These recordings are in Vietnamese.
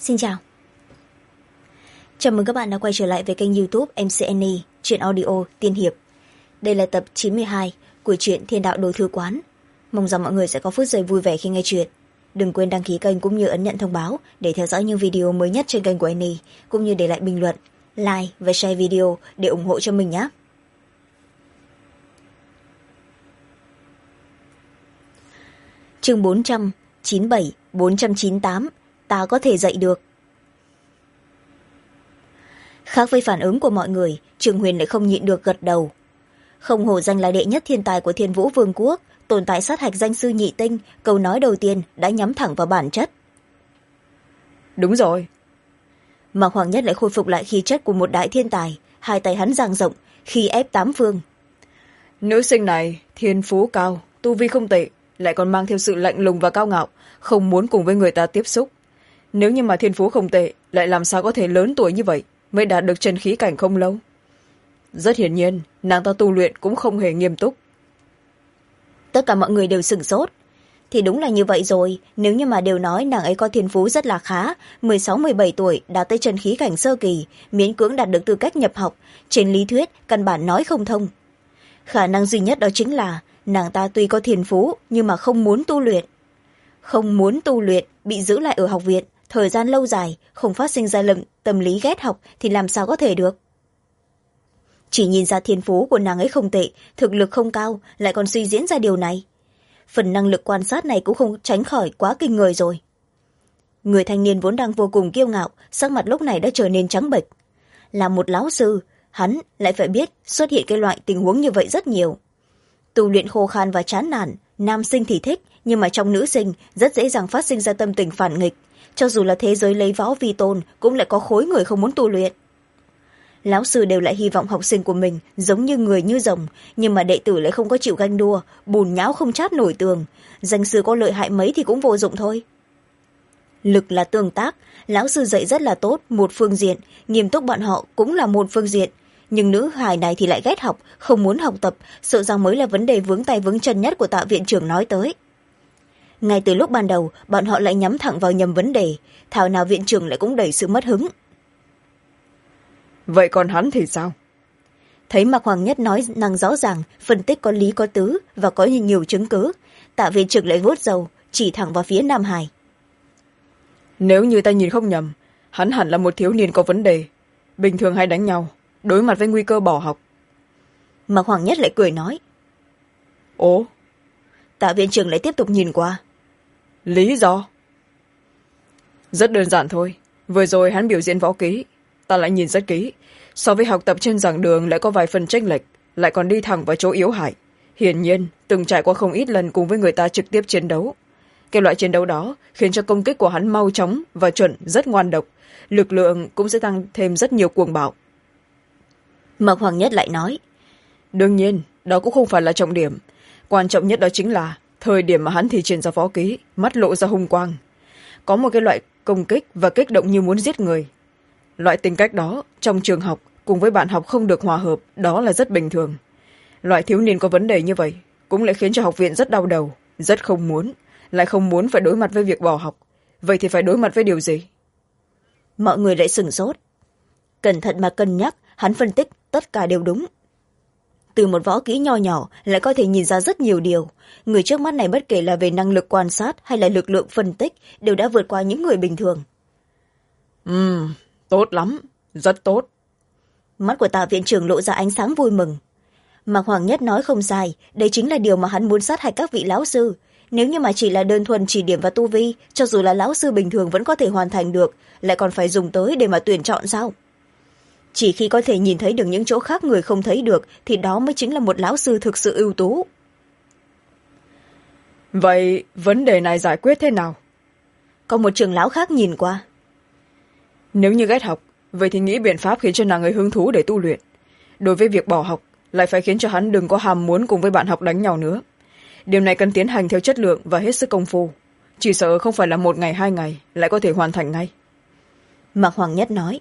Xin chào. Chào mừng các bạn đã quay trở lại với kênh YouTube MCNE Truyện Audio Tiên Hiệp. Đây là tập 92 của truyện Thiên Đạo Đồ Thư Quán. Mong rằng mọi người sẽ có phút giây vui vẻ khi nghe truyện. Đừng quên đăng ký kênh cũng như ấn nhận thông báo để theo dõi những video mới nhất trên kênh của Annie, cũng như để lại bình luận, like và share video để ủng hộ cho mình nhé. Chương 497-498 Ta có thể dạy được. Khác với phản ứng của mọi người, Trường Huyền lại không nhịn được gật đầu. Không hổ danh là đệ nhất thiên tài của Thiên Vũ Vương quốc, tồn tại sát hạch danh sư nhị tinh, câu nói đầu tiên đã nhắm thẳng vào bản chất. Đúng rồi. Mạc Hoàng Nhất lại khôi phục lại khí chất của một đại thiên tài, hai tay hắn dang rộng, khi ép tám phương. Nữ sinh này thiên phú cao, tu vi không tệ, lại còn mang theo sự lạnh lùng và cao ngạo, không muốn cùng với người ta tiếp xúc. Nếu như mà thiên phú không tệ, lại làm sao có thể lớn tuổi như vậy mới đạt được chân khí cảnh không lâu. Rất hiển nhiên, nàng ta tu luyện cũng không hề nghiêm túc. Tất cả mọi người đều sửng sốt. Thì đúng là như vậy rồi, nếu như mà đều nói nàng ấy có thiên phú rất là khá, 16-17 tuổi đạt tới chân khí cảnh sơ kỳ, miễn cưỡng đạt được tư cách nhập học, trên lý thuyết căn bản nói không thông. Khả năng duy nhất đó chính là nàng ta tuy có thiên phú nhưng mà không muốn tu luyện. Không muốn tu luyện, bị giữ lại ở học viện thời gian lâu dài, không phát sinh ra tâm lý ghét học thì làm sao có thể được. Chỉ nhìn ra thiên phú của nàng ấy không tệ, thực lực không cao, lại còn suy diễn ra điều này. Phần năng lực quan sát này cũng không tránh khỏi quá kinh người rồi. Người thanh niên vốn đang vô cùng kiêu ngạo, sắc mặt lúc này đã trở nên trắng bệch. Là một lão sư, hắn lại phải biết xuất hiện cái loại tình huống như vậy rất nhiều. Tu luyện khô khan và chán nản, nam sinh thì thích, nhưng mà trong nữ sinh rất dễ dàng phát sinh ra tâm tình phản nghịch. Cho dù là thế giới lấy võ vi tôn, cũng lại có khối người không muốn tu luyện. Lão sư đều lại hy vọng học sinh của mình giống như người như rồng, nhưng mà đệ tử lại không có chịu ganh đua, bùn nhão không chát nổi tường. Danh sư có lợi hại mấy thì cũng vô dụng thôi. Lực là tương tác, lão sư dạy rất là tốt, một phương diện, nghiêm túc bọn họ cũng là một phương diện. Nhưng nữ hài này thì lại ghét học, không muốn học tập, sợ rằng mới là vấn đề vướng tay vướng chân nhất của Tạ viện trưởng nói tới. Ngay từ lúc ban đầu, bọn họ lại nhắm thẳng vào nhầm vấn đề, thảo nào viện trưởng lại cũng đẩy sự mất hứng. Vậy còn hắn thì sao? Thấy Mạc Hoàng Nhất nói năng rõ ràng, phân tích có lý có tứ và có nhiều chứng cứ, Tạ viện trưởng lại vuốt râu, chỉ thẳng vào phía Nam Hải. Nếu như ta nhìn không nhầm, hắn hẳn là một thiếu niên có vấn đề, bình thường hay đánh nhau, đối mặt với nguy cơ bỏ học. Mạc Hoàng Nhất lại cười nói. Ồ? Tạ viện trưởng lại tiếp tục nhìn qua. Lý do? Rất đơn giản thôi, vừa rồi hắn biểu diễn võ kỹ, ta lại nhìn rất kỹ, so với học tập trên giảng đường lại có vài phần chênh lệch, lại còn đi thẳng vào chỗ yếu hại. Hiển nhiên từng trải qua không ít lần cùng với người ta trực tiếp chiến đấu. Cái loại chiến đấu đó khiến cho công kích của hắn mau chóng và chuẩn, rất ngoan độc, lực lượng cũng sẽ tăng thêm rất nhiều cuồng bạo. Mạc Hoàng Nhất lại nói. Đương nhiên đó cũng không phải là trọng điểm, quan trọng nhất đó chính là thời điểm mà hắn thi triển ra võ kỹ, mắt lộ ra hung quang, có một cái loại công kích và kích động như muốn giết người. Loại tính cách đó trong trường học cùng với bạn học không được hòa hợp, đó là rất bình thường. Loại thiếu niên có vấn đề như vậy cũng lại khiến cho học viện rất đau đầu, rất không muốn, lại không muốn phải đối mặt với việc bỏ học. Vậy thì phải đối mặt với điều gì? Mọi người lại sửng sốt. Cẩn thận mà cân nhắc, hắn phân tích tất cả đều đúng. Từ một võ kỹ nho nhỏ lại có thể nhìn ra rất nhiều điều. Người trước mắt này bất kể là về năng lực quan sát hay là lực lượng phân tích đều đã vượt qua những người bình thường. Tốt lắm, rất tốt. Mắt của Tạ viện trưởng lộ ra ánh sáng vui mừng. Mạc Hoàng Nhất nói không sai, đây chính là điều mà hắn muốn sát hạch các vị lão sư. Nếu như mà chỉ là đơn thuần chỉ điểm và tu vi, cho dù là lão sư bình thường vẫn có thể hoàn thành được, lại còn phải dùng tới để mà tuyển chọn sao? Chỉ khi có thể nhìn thấy được những chỗ khác người không thấy được thì đó mới chính là một lão sư thực sự ưu tú. Vậy vấn đề này giải quyết thế nào? Có một trưởng lão khác nhìn qua. Nếu như ghét học, vậy thì nghĩ biện pháp khiến cho nàng ấy hứng thú để tu luyện. Đối với việc bỏ học, lại phải khiến cho hắn đừng có ham muốn cùng với bạn học đánh nhau nữa. Điều này cần tiến hành theo chất lượng và hết sức công phu. Chỉ sợ không phải là 1 ngày 2 ngày lại có thể hoàn thành ngay. Mạc Hoàng Nhất nói.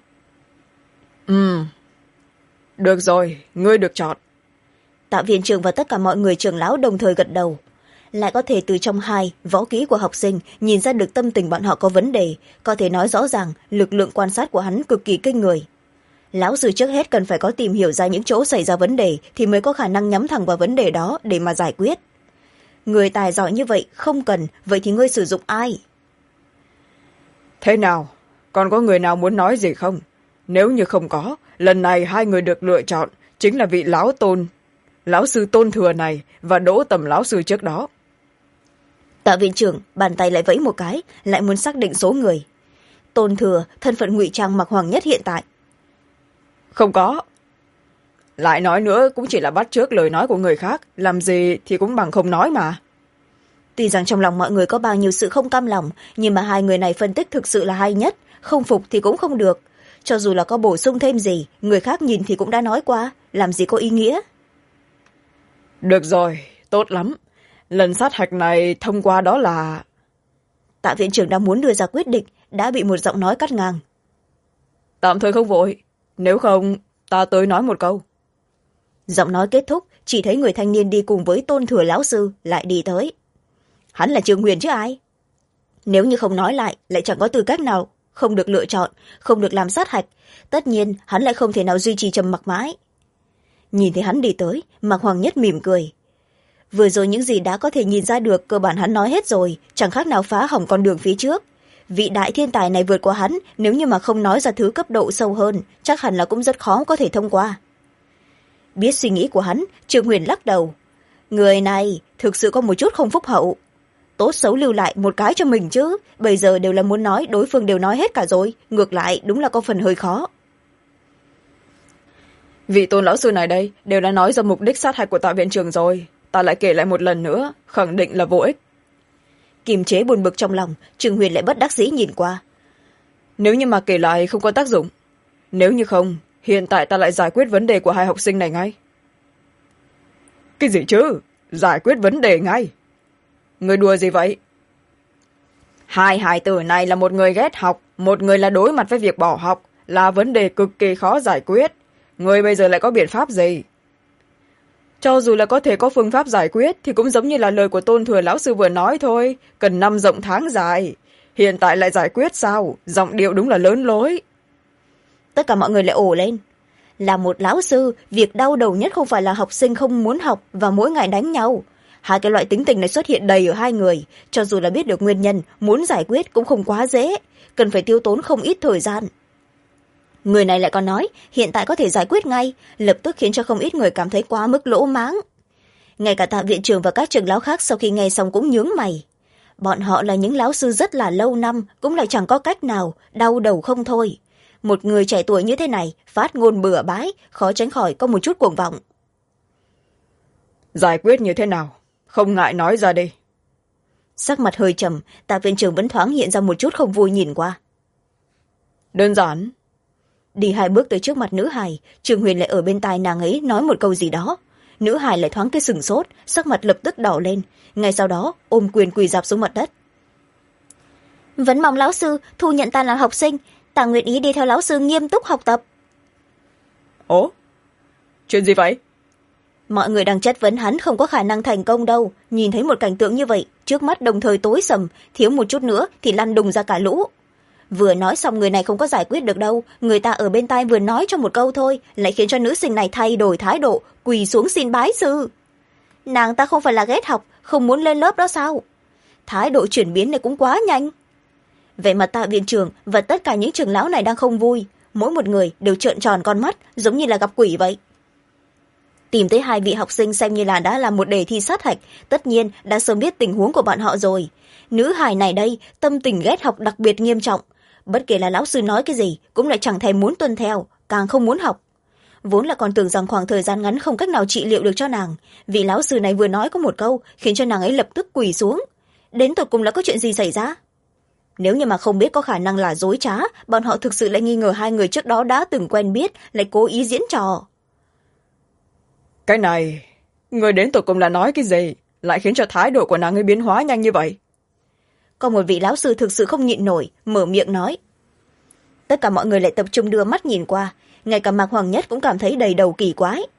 Được rồi, ngươi được chọn. Tạ viện trưởng và tất cả mọi người trưởng lão đồng thời gật đầu. lại có thể từ trong võ kỹ của học sinh nhìn ra được tâm tình bọn họ có vấn đề, có thể nói rõ ràng lực lượng quan sát của hắn cực kỳ kinh người. Lão sư trước hết cần phải có tìm hiểu ra những chỗ xảy ra vấn đề thì mới có khả năng nhắm thẳng vào vấn đề đó để mà giải quyết. Người tài giỏi như vậy không cần, vậy thì ngươi sử dụng ai? Thế nào, còn có người nào muốn nói gì không? Nếu như không có, lần này hai người được lựa chọn chính là vị lão sư Tôn Thừa này và Đỗ Tầm lão sư trước đó. Tạ viện trưởng bàn tay lại vẫy một cái, lại muốn xác định số người. Tôn Thừa, thân phận ngụy trang Mạc Hoàng Nhất hiện tại. Không có. Lại nói nữa cũng chỉ là bắt chước lời nói của người khác, làm gì thì cũng bằng không nói mà. Tuy rằng trong lòng mọi người có bao nhiêu sự không cam lòng, nhưng mà hai người này phân tích thực sự là hay nhất, không phục thì cũng không được. Cho dù là có bổ sung thêm gì, người khác nhìn thì cũng đã nói qua, làm gì có ý nghĩa. Được rồi, tốt lắm. Lần sát hạch này thông qua đó là... Tạ viện trưởng đang muốn đưa ra quyết định, đã bị một giọng nói cắt ngang. Tạm thời không vội, nếu không ta tới nói một câu. Giọng nói kết thúc, chỉ thấy người thanh niên đi cùng với Tôn Thừa lão sư lại đi tới. Hắn là Trương Huyền chứ ai? Nếu như không nói lại chẳng có tư cách nào, không được lựa chọn, không được làm sát hạch, tất nhiên hắn lại không thể nào duy trì trầm mặc mãi. Nhìn thấy hắn đi tới, Mạc Hoàng Nhất mỉm cười. Vừa rồi những gì đã có thể nhìn ra được cơ bản hắn nói hết rồi, chẳng khác nào phá hỏng con đường phía trước. Vị đại thiên tài này vượt qua hắn, nếu như mà không nói ra thứ cấp độ sâu hơn, chắc hẳn là cũng rất khó có thể thông qua. Biết suy nghĩ của hắn, Trương Huyền lắc đầu. Người này thực sự có một chút không phúc hậu. Tốt xấu lưu lại một cái cho mình chứ, bây giờ đều là muốn nói, đối phương đều nói hết cả rồi, ngược lại đúng là có phần hơi khó. Vị Tôn lão sư này đây đều đã nói ra mục đích sát hạch của Tạ viện trưởng rồi, ta lại kể lại một lần nữa, khẳng định là vô ích. Kiềm chế buồn bực trong lòng, Trương Huyền lại bất đắc dĩ nhìn qua. Nếu như mà kể lại không có tác dụng, nếu như không, hiện tại ta lại giải quyết vấn đề của hai học sinh này ngay. Cái gì chứ? Giải quyết vấn đề ngay? Người đùa gì vậy? Hai hài tử này là một người ghét học, một người là đối mặt với việc bỏ học, là vấn đề cực kỳ khó giải quyết. Người bây giờ lại có biện pháp gì? Cho dù là có thể có phương pháp giải quyết thì cũng giống như là lời của Tôn Thừa lão sư vừa nói thôi, cần năm rộng tháng dài. Hiện tại lại giải quyết sao? Giọng điệu đúng là lớn lối. Tất cả mọi người lại ồ lên. Là một lão sư, việc đau đầu nhất không phải là học sinh không muốn học và mỗi ngày đánh nhau. Hai cái loại tính tình này xuất hiện đầy ở hai người, cho dù là biết được nguyên nhân, muốn giải quyết cũng không quá dễ, cần phải tiêu tốn không ít thời gian. Người này lại còn nói hiện tại có thể giải quyết ngay, lập tức khiến cho không ít người cảm thấy quá mức lỗ mãng. Ngay cả Tạ viện trưởng và các trưởng lão khác sau khi nghe xong cũng nhướng mày. Bọn họ là những lão sư rất là lâu năm, cũng lại chẳng có cách nào, đau đầu không thôi. Một người trẻ tuổi như thế này, phát ngôn bừa bãi, khó tránh khỏi có một chút cuồng vọng. Giải quyết như thế nào? Không ngại nói ra đi. Sắc mặt hơi trầm, Tạ viện trưởng vẫn thoáng hiện ra một chút không vui nhìn qua. Đơn giản. Đi hai bước tới trước mặt nữ hài, Trương Huyền lại ở bên tai nàng ấy nói một câu gì đó. Nữ hài lại thoáng cái sừng sốt, sắc mặt lập tức đỏ lên, ngay sau đó ôm quyền quỳ rạp xuống mặt đất. Vẫn mong lão sư thu nhận ta là học sinh, ta nguyện ý đi theo lão sư nghiêm túc học tập. Ồ, chuyện gì vậy? Mọi người đang chất vấn hắn không có khả năng thành công đâu, nhìn thấy một cảnh tượng như vậy, trước mắt đồng thời tối sầm, thiếu một chút nữa thì lăn đùng ra cả lũ. Vừa nói xong người này không có giải quyết được đâu, người ta ở bên tai vừa nói cho một câu thôi, lại khiến cho nữ sinh này thay đổi thái độ, quỳ xuống xin bái sư. Nàng ta không phải là ghét học, không muốn lên lớp đó sao? Thái độ chuyển biến này cũng quá nhanh. Vậy mà Tạ viện trưởng và tất cả những trưởng lão này đang không vui, mỗi một người đều trợn tròn con mắt, giống như là gặp quỷ vậy. Tìm tới hai vị học sinh xem như là đã làm một đề thi sát hạch, tất nhiên đã sớm biết tình huống của bọn họ rồi. Nữ hài này đây, tâm tình ghét học đặc biệt nghiêm trọng. Bất kể là lão sư nói cái gì, cũng lại chẳng thèm muốn tuân theo, càng không muốn học. Vốn là còn tưởng rằng khoảng thời gian ngắn không cách nào trị liệu được cho nàng. Vị lão sư này vừa nói có một câu, khiến cho nàng ấy lập tức quỳ xuống. Đến tột cùng là có chuyện gì xảy ra? Nếu như mà không biết có khả năng là dối trá, bọn họ thực sự lại nghi ngờ hai người trước đó đã từng quen biết, lại cố ý diễn trò. Cái này, người đến tột cùng là nói cái gì, lại khiến cho thái độ của nàng ấy biến hóa nhanh như vậy? Có một vị lão sư thực sự không nhịn nổi, mở miệng nói. Tất cả mọi người lại tập trung đưa mắt nhìn qua, ngay cả Mạc Hoàng Nhất cũng cảm thấy đầy đầu kỳ quái.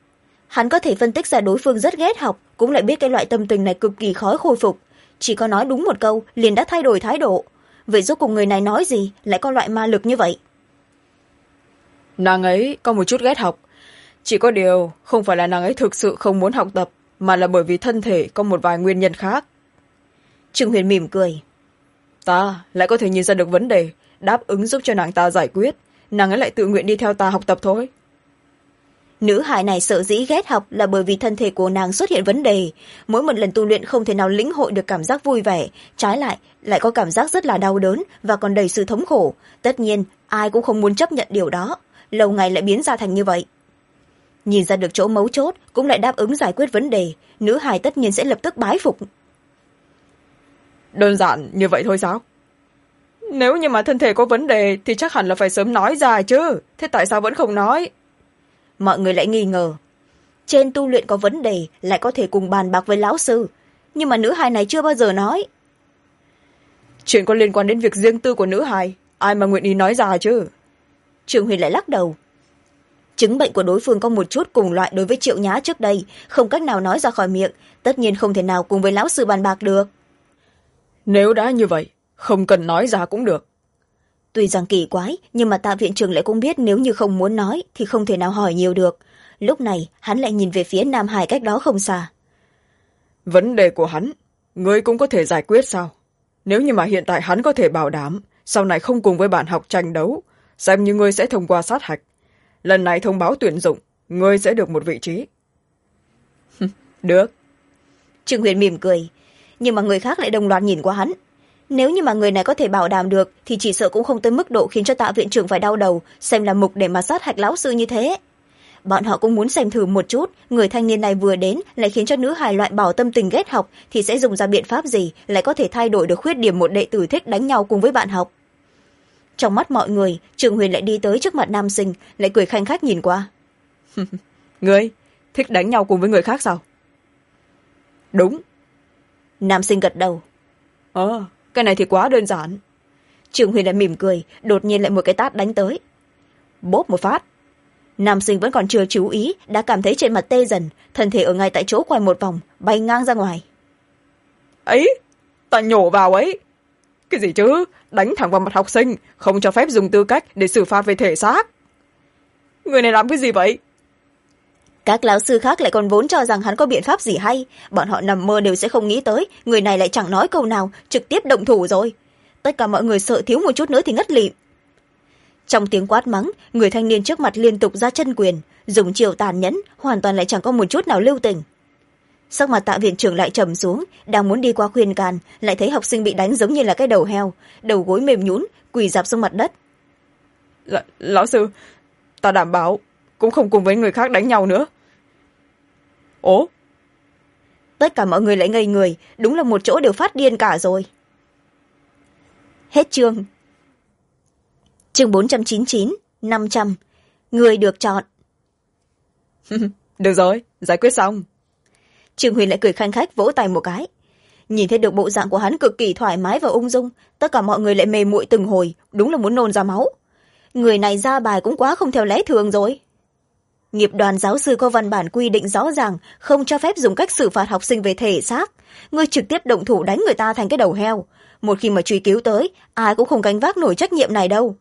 Hắn có thể phân tích ra đối phương rất ghét học, cũng lại biết cái loại tâm tình này cực kỳ khó khôi phục. Chỉ có nói đúng một câu liền đã thay đổi thái độ. Vậy rốt cuộc người này nói gì lại có loại ma lực như vậy? Nàng ấy có một chút ghét học, chỉ có điều không phải là nàng ấy thực sự không muốn học tập, mà là bởi vì thân thể có một vài nguyên nhân khác. Trương Huyền mỉm cười. Ta lại có thể nhìn ra được vấn đề, đáp ứng giúp cho nàng ta giải quyết, nàng ấy lại tự nguyện đi theo ta học tập thôi. Nữ hài này sợ dĩ ghét học là bởi vì thân thể của nàng xuất hiện vấn đề. Mỗi một lần tu luyện không thể nào lĩnh hội được cảm giác vui vẻ, trái lại có cảm giác rất là đau đớn và còn đầy sự thống khổ. Tất nhiên ai cũng không muốn chấp nhận điều đó, lâu ngày lại biến ra thành như vậy. Nhìn ra được chỗ mấu chốt, cũng lại đáp ứng giải quyết vấn đề, nữ hài tất nhiên sẽ lập tức bái phục. Đơn giản như vậy thôi sao? Nếu như mà thân thể có vấn đề thì chắc hẳn là phải sớm nói ra chứ, thế tại sao vẫn không nói? Mọi người lại nghi ngờ. Trên tu luyện có vấn đề lại có thể cùng bàn bạc với lão sư, nhưng mà nữ hài này chưa bao giờ nói. Chuyện có liên quan đến việc riêng tư của nữ hài, ai mà nguyện ý nói ra chứ? Trường Huyền lại lắc đầu. Chứng bệnh của đối phương có một chút cùng loại đối với Triệu Nhã trước đây, không cách nào nói ra khỏi miệng, tất nhiên không thể nào cùng với lão sư bàn bạc được. Nếu đã như vậy, không cần nói ra cũng được. Tuy rằng kỳ quái, nhưng mà Tạ viện trưởng lại cũng biết nếu như không muốn nói thì không thể nào hỏi nhiều được. Lúc này hắn lại nhìn về phía Nam Hải cách đó không xa. Vấn đề của hắn, ngươi cũng có thể giải quyết sao? Nếu như mà hiện tại hắn có thể bảo đảm sau này không cùng với bạn học tranh đấu, xem như ngươi sẽ thông qua sát hạch. Lần này thông báo tuyển dụng, ngươi sẽ được một vị trí. Được. Trương Huyền mỉm cười, nhưng mà người khác lại đồng loạt nhìn qua hắn. Nếu như mà người này có thể bảo đảm được thì chỉ sợ cũng không tới mức độ khiến cho Tạ viện trưởng phải đau đầu xem là mục để mà sát hạch lão sư như thế. Bọn họ cũng muốn xem thử một chút, người thanh niên này vừa đến lại khiến cho nữ hài loại bỏ tâm tình ghét học thì sẽ dùng ra biện pháp gì lại có thể thay đổi được khuyết điểm một đệ tử thích đánh nhau cùng với bạn học. Trong mắt mọi người, Trường Huyền lại đi tới trước mặt nam sinh, lại cười khanh khách nhìn qua. Ngươi thích đánh nhau cùng với người khác sao? Đúng. Nam sinh gật đầu. Cái này thì quá đơn giản. Trường Huyền lại mỉm cười, đột nhiên lại một cái tát đánh tới. Bốp một phát. Nam sinh vẫn còn chưa chú ý, đã cảm thấy trên mặt tê dần, thân thể ở ngay tại chỗ quay một vòng, bay ngang ra ngoài. Ấy, ta nhổ vào ấy. Cái gì chứ, đánh thẳng vào mặt học sinh, không cho phép dùng tư cách để xử phạt về thể xác. Người này làm cái gì vậy? Các lão sư khác lại còn vốn cho rằng hắn có biện pháp gì hay, bọn họ nằm mơ đều sẽ không nghĩ tới, người này lại chẳng nói câu nào, trực tiếp động thủ rồi. Tất cả mọi người sợ thiếu một chút nữa thì ngất lịm. Trong tiếng quát mắng, người thanh niên trước mặt liên tục ra chân quyền, dùng chiều tàn nhẫn, hoàn toàn lại chẳng có một chút nào lưu tình. Sắc mặt Tạ viện trưởng lại trầm xuống, đang muốn đi qua khuyên can, lại thấy học sinh bị đánh giống như là cái đầu heo, đầu gối mềm nhũn, quỳ rạp xuống mặt đất. Lão sư, ta đảm bảo cũng không cùng với người khác đánh nhau nữa. Ố? Tất cả mọi người lại ngây người, đúng là một chỗ đều phát điên cả rồi. Hết chương. Chương 499, 500. Người được chọn. Được rồi, giải quyết xong. Trương Huyền lại cười khanh khách vỗ tay một cái. Nhìn thấy được bộ dạng của hắn cực kỳ thoải mái và ung dung, tất cả mọi người lại mê muội từng hồi, đúng là muốn nôn ra máu. Người này ra bài cũng quá không theo lẽ thường rồi. Nghiệp đoàn giáo sư có văn bản quy định rõ ràng không cho phép dùng cách xử phạt học sinh về thể xác. Ngươi trực tiếp động thủ đánh người ta thành cái đầu heo. Một khi mà truy cứu tới, ai cũng không gánh vác nổi trách nhiệm này đâu.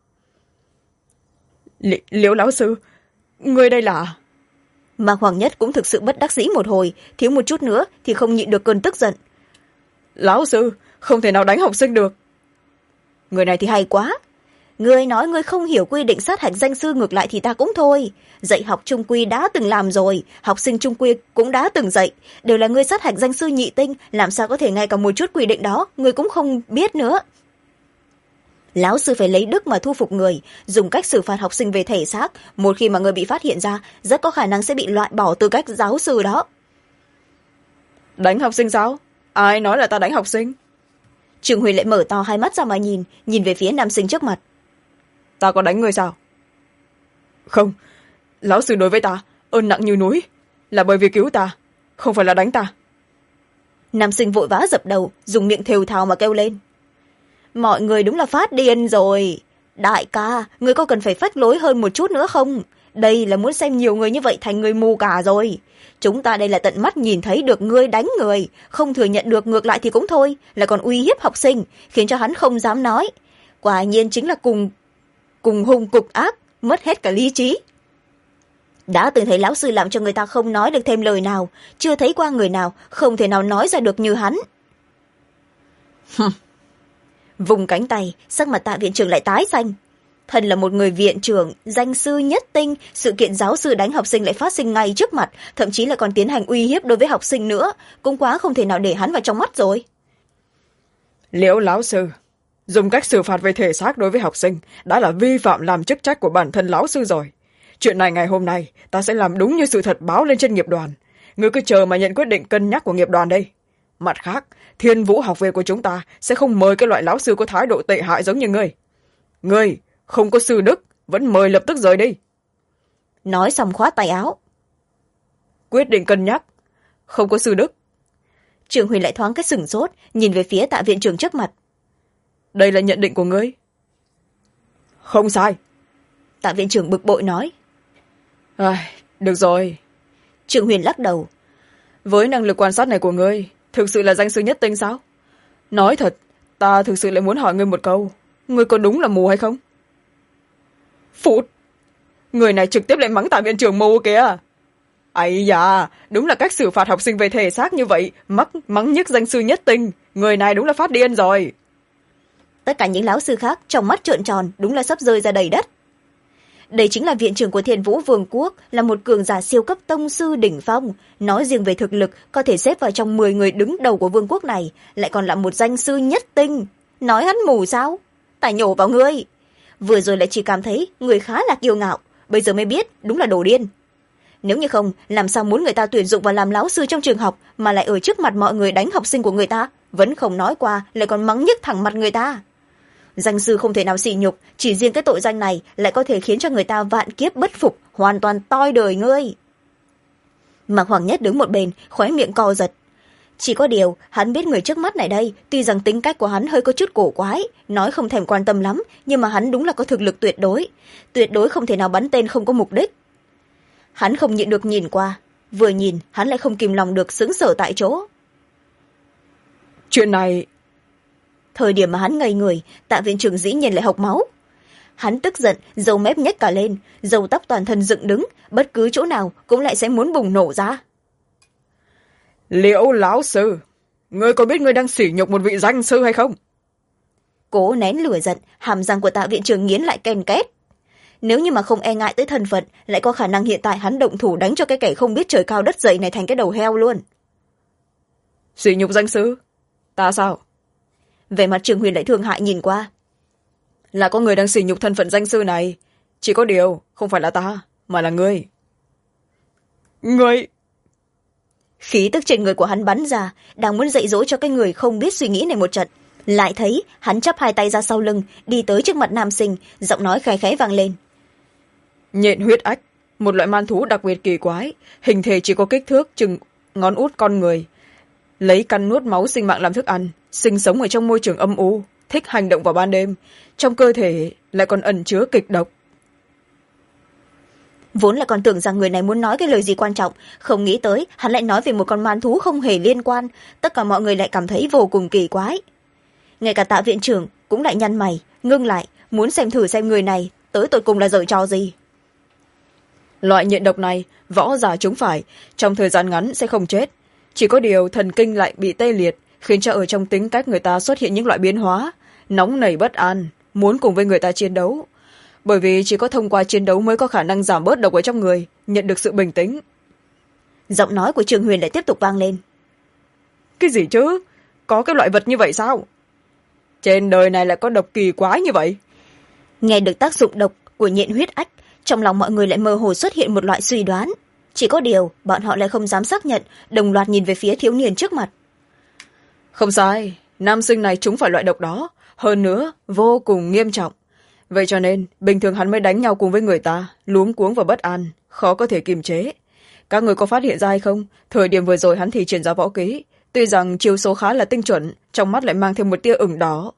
Liễu lão sư, người đây là... Mạc Hoàng Nhất cũng thực sự bất đắc dĩ một hồi, thiếu một chút nữa thì không nhịn được cơn tức giận. Lão sư, không thể nào đánh học sinh được. Người này thì hay quá. Ngươi nói ngươi không hiểu quy định sát hạch danh sư, ngược lại thì ta cũng thôi. Dạy học trung quy đã từng làm rồi, học sinh trung quy cũng đã từng dạy. Đều là ngươi sát hạch danh sư nhị tinh, làm sao có thể ngay cả một chút quy định đó, ngươi cũng không biết nữa. Lão sư phải lấy đức mà thu phục người, dùng cách xử phạt học sinh về thể xác. Một khi mà người bị phát hiện ra, rất có khả năng sẽ bị loại bỏ tư cách giáo sư đó. Đánh học sinh sao? Ai nói là ta đánh học sinh? Trường Huy lại mở to hai mắt ra mà nhìn về phía nam sinh trước mặt. Ta có đánh người sao? Không, lão sư đối với ta ơn nặng như núi, là bởi vì cứu ta, không phải là đánh ta. Nam sinh vội vã dập đầu, dùng miệng thều thào mà kêu lên. Mọi người đúng là phát điên rồi. Đại ca, người có cần phải phách lối hơn một chút nữa không? đây là muốn xem nhiều người như vậy thành người mù cả rồi. Chúng ta đây là tận mắt nhìn thấy được ngươi đánh người, không thừa nhận được ngược lại thì cũng thôi, là còn uy hiếp học sinh, khiến cho hắn không dám nói. Quả nhiên chính là cùng hung cục ác, mất hết cả lý trí. Đã từng thấy lão sư làm cho người ta không nói được thêm lời nào, chưa thấy qua người nào không thể nào nói ra được như hắn. Vùng cánh tay, sắc mặt Tạ viện trưởng lại tái xanh. Thân là một người viện trưởng, danh sư nhất tinh, sự kiện giáo sư đánh học sinh lại phát sinh ngay trước mặt, thậm chí là còn tiến hành uy hiếp đối với học sinh nữa, cũng quá không thể nào để hắn vào trong mắt rồi. Liễu lão sư, dùng cách xử phạt về thể xác đối với học sinh đã là vi phạm làm chức trách của bản thân lão sư rồi. Chuyện này ngày hôm nay ta sẽ làm đúng như sự thật báo lên trên nghiệp đoàn. Ngươi cứ chờ mà nhận quyết định cân nhắc của nghiệp đoàn đây. Mặt khác, Thiên Vũ học viện của chúng ta sẽ không mời cái loại lão sư có thái độ tệ hại giống như ngươi. Ngươi không có sư đức, vẫn mời lập tức rời đi. Nói xong khoát tay áo. Quyết định cân nhắc, không có sư đức. Trường Huyền lại thoáng cái sửng sốt, nhìn về phía Tạ viện trưởng trước mặt. Đây là nhận định của ngươi. Không sai. Tạ viện trưởng bực bội nói. Được rồi. Trường Huyền lắc đầu. Với năng lực quan sát này của ngươi, thực sự là danh sư nhất tinh sao? Nói thật, ta thực sự lại muốn hỏi ngươi một câu. Ngươi có đúng là mù hay không? Phụt! Người này trực tiếp lại mắng Tạ viện trưởng mù kìa. Ây da, đúng là cách xử phạt học sinh về thể xác như vậy, mắng nhức danh sư nhất tinh. Người này đúng là phát điên rồi. Tất cả những lão sư khác trong mắt trợn tròn, đúng là sắp rơi ra đầy đất. Đây chính là viện trưởng của Thiên Vũ Vương quốc, là một cường giả siêu cấp tông sư đỉnh phong, nói riêng về thực lực có thể xếp vào trong 10 người đứng đầu của vương quốc này, lại còn là một danh sư nhất tinh. Nói hắn mù sao? Tài nhổ vào ngươi. Vừa rồi lại chỉ cảm thấy người khá là kiêu ngạo, bây giờ mới biết đúng là đồ điên. Nếu như không, làm sao muốn người ta tuyển dụng vào làm lão sư trong trường học mà lại ở trước mặt mọi người đánh học sinh của người ta, vẫn không nói qua, lại còn mắng nhức thẳng mặt người ta. Danh sư không thể nào sỉ nhục, chỉ riêng cái tội danh này lại có thể khiến cho người ta vạn kiếp bất phục, hoàn toàn toi đời ngươi. Mạc Hoàng Nhất đứng một bên, khóe miệng co giật. Chỉ có điều, hắn biết người trước mắt này đây, tuy rằng tính cách của hắn hơi có chút cổ quái, nói không thèm quan tâm lắm, nhưng mà hắn đúng là có thực lực tuyệt đối không thể nào bắn tên không có mục đích. Hắn không nhịn được nhìn qua, vừa nhìn, hắn lại không kìm lòng được sững sờ tại chỗ. Chuyện này... Thời điểm mà hắn ngây người, Tạ viện trưởng dĩ nhiên lại hộc máu. Hắn tức giận, râu mép nhếch cả lên, râu tóc toàn thân dựng đứng, bất cứ chỗ nào cũng lại sẽ muốn bùng nổ ra. Liễu lão sư, ngươi có biết ngươi đang sỉ nhục một vị danh sư hay không? Cố nén lửa giận, hàm răng của Tạ viện trưởng nghiến lại ken két. Nếu như mà không e ngại tới thân phận, lại có khả năng hiện tại hắn động thủ đánh cho cái kẻ không biết trời cao đất dày này thành cái đầu heo luôn. Sỉ nhục danh sư? Ta sao? Về mặt Trường Huyền lại thương hại nhìn qua. Là có người đang sỉ nhục thân phận danh sư này. Chỉ có điều, không phải là ta, mà là ngươi. Ngươi... Khí tức trên người của hắn bắn ra, đang muốn dạy dỗ cho cái người không biết suy nghĩ này một trận. Lại thấy hắn chắp hai tay ra sau lưng, đi tới trước mặt nam sinh, giọng nói khẽ khẽ vang lên. Nhện huyết ách, một loại man thú đặc biệt kỳ quái, hình thể chỉ có kích thước chừng ngón út con người, lấy căn nuốt máu sinh mạng làm thức ăn, sinh sống ở trong môi trường âm u, thích hành động vào ban đêm, trong cơ thể lại còn ẩn chứa kịch độc. Vốn là còn tưởng rằng người này muốn nói cái lời gì quan trọng, không nghĩ tới hắn lại nói về một con man thú không hề liên quan, tất cả mọi người lại cảm thấy vô cùng kỳ quái. Ngay cả Tạ viện trưởng cũng lại nhăn mày, ngưng lại, muốn xem thử xem người này tới tột cùng là giở trò gì. Loại nhện độc này, võ giả chúng phải, trong thời gian ngắn sẽ không chết. Chỉ có điều thần kinh lại bị tê liệt, khiến cho ở trong tính cách người ta xuất hiện những loại biến hóa, nóng nảy bất an, muốn cùng với người ta chiến đấu. Bởi vì chỉ có thông qua chiến đấu mới có khả năng giảm bớt độc ở trong người, nhận được sự bình tĩnh. Giọng nói của Trường Huyền lại tiếp tục vang lên. Cái gì chứ? Có cái loại vật như vậy sao? Trên đời này lại có độc kỳ quái như vậy? Nghe được tác dụng độc của nhện huyết ách, trong lòng mọi người lại mơ hồ xuất hiện một loại suy đoán. Chỉ có điều, bọn họ lại không dám xác nhận, đồng loạt nhìn về phía thiếu niên trước mặt. Không sai, nam sinh này trúng phải loại độc đó, hơn nữa, vô cùng nghiêm trọng. Vậy cho nên, bình thường hắn mới đánh nhau cùng với người ta, luống cuống và bất an, khó có thể kiềm chế. Các người có phát hiện ra hay không? Thời điểm vừa rồi hắn thì triển ra võ kỹ, tuy rằng chiêu số khá là tinh chuẩn, trong mắt lại mang thêm một tia ửng đỏ.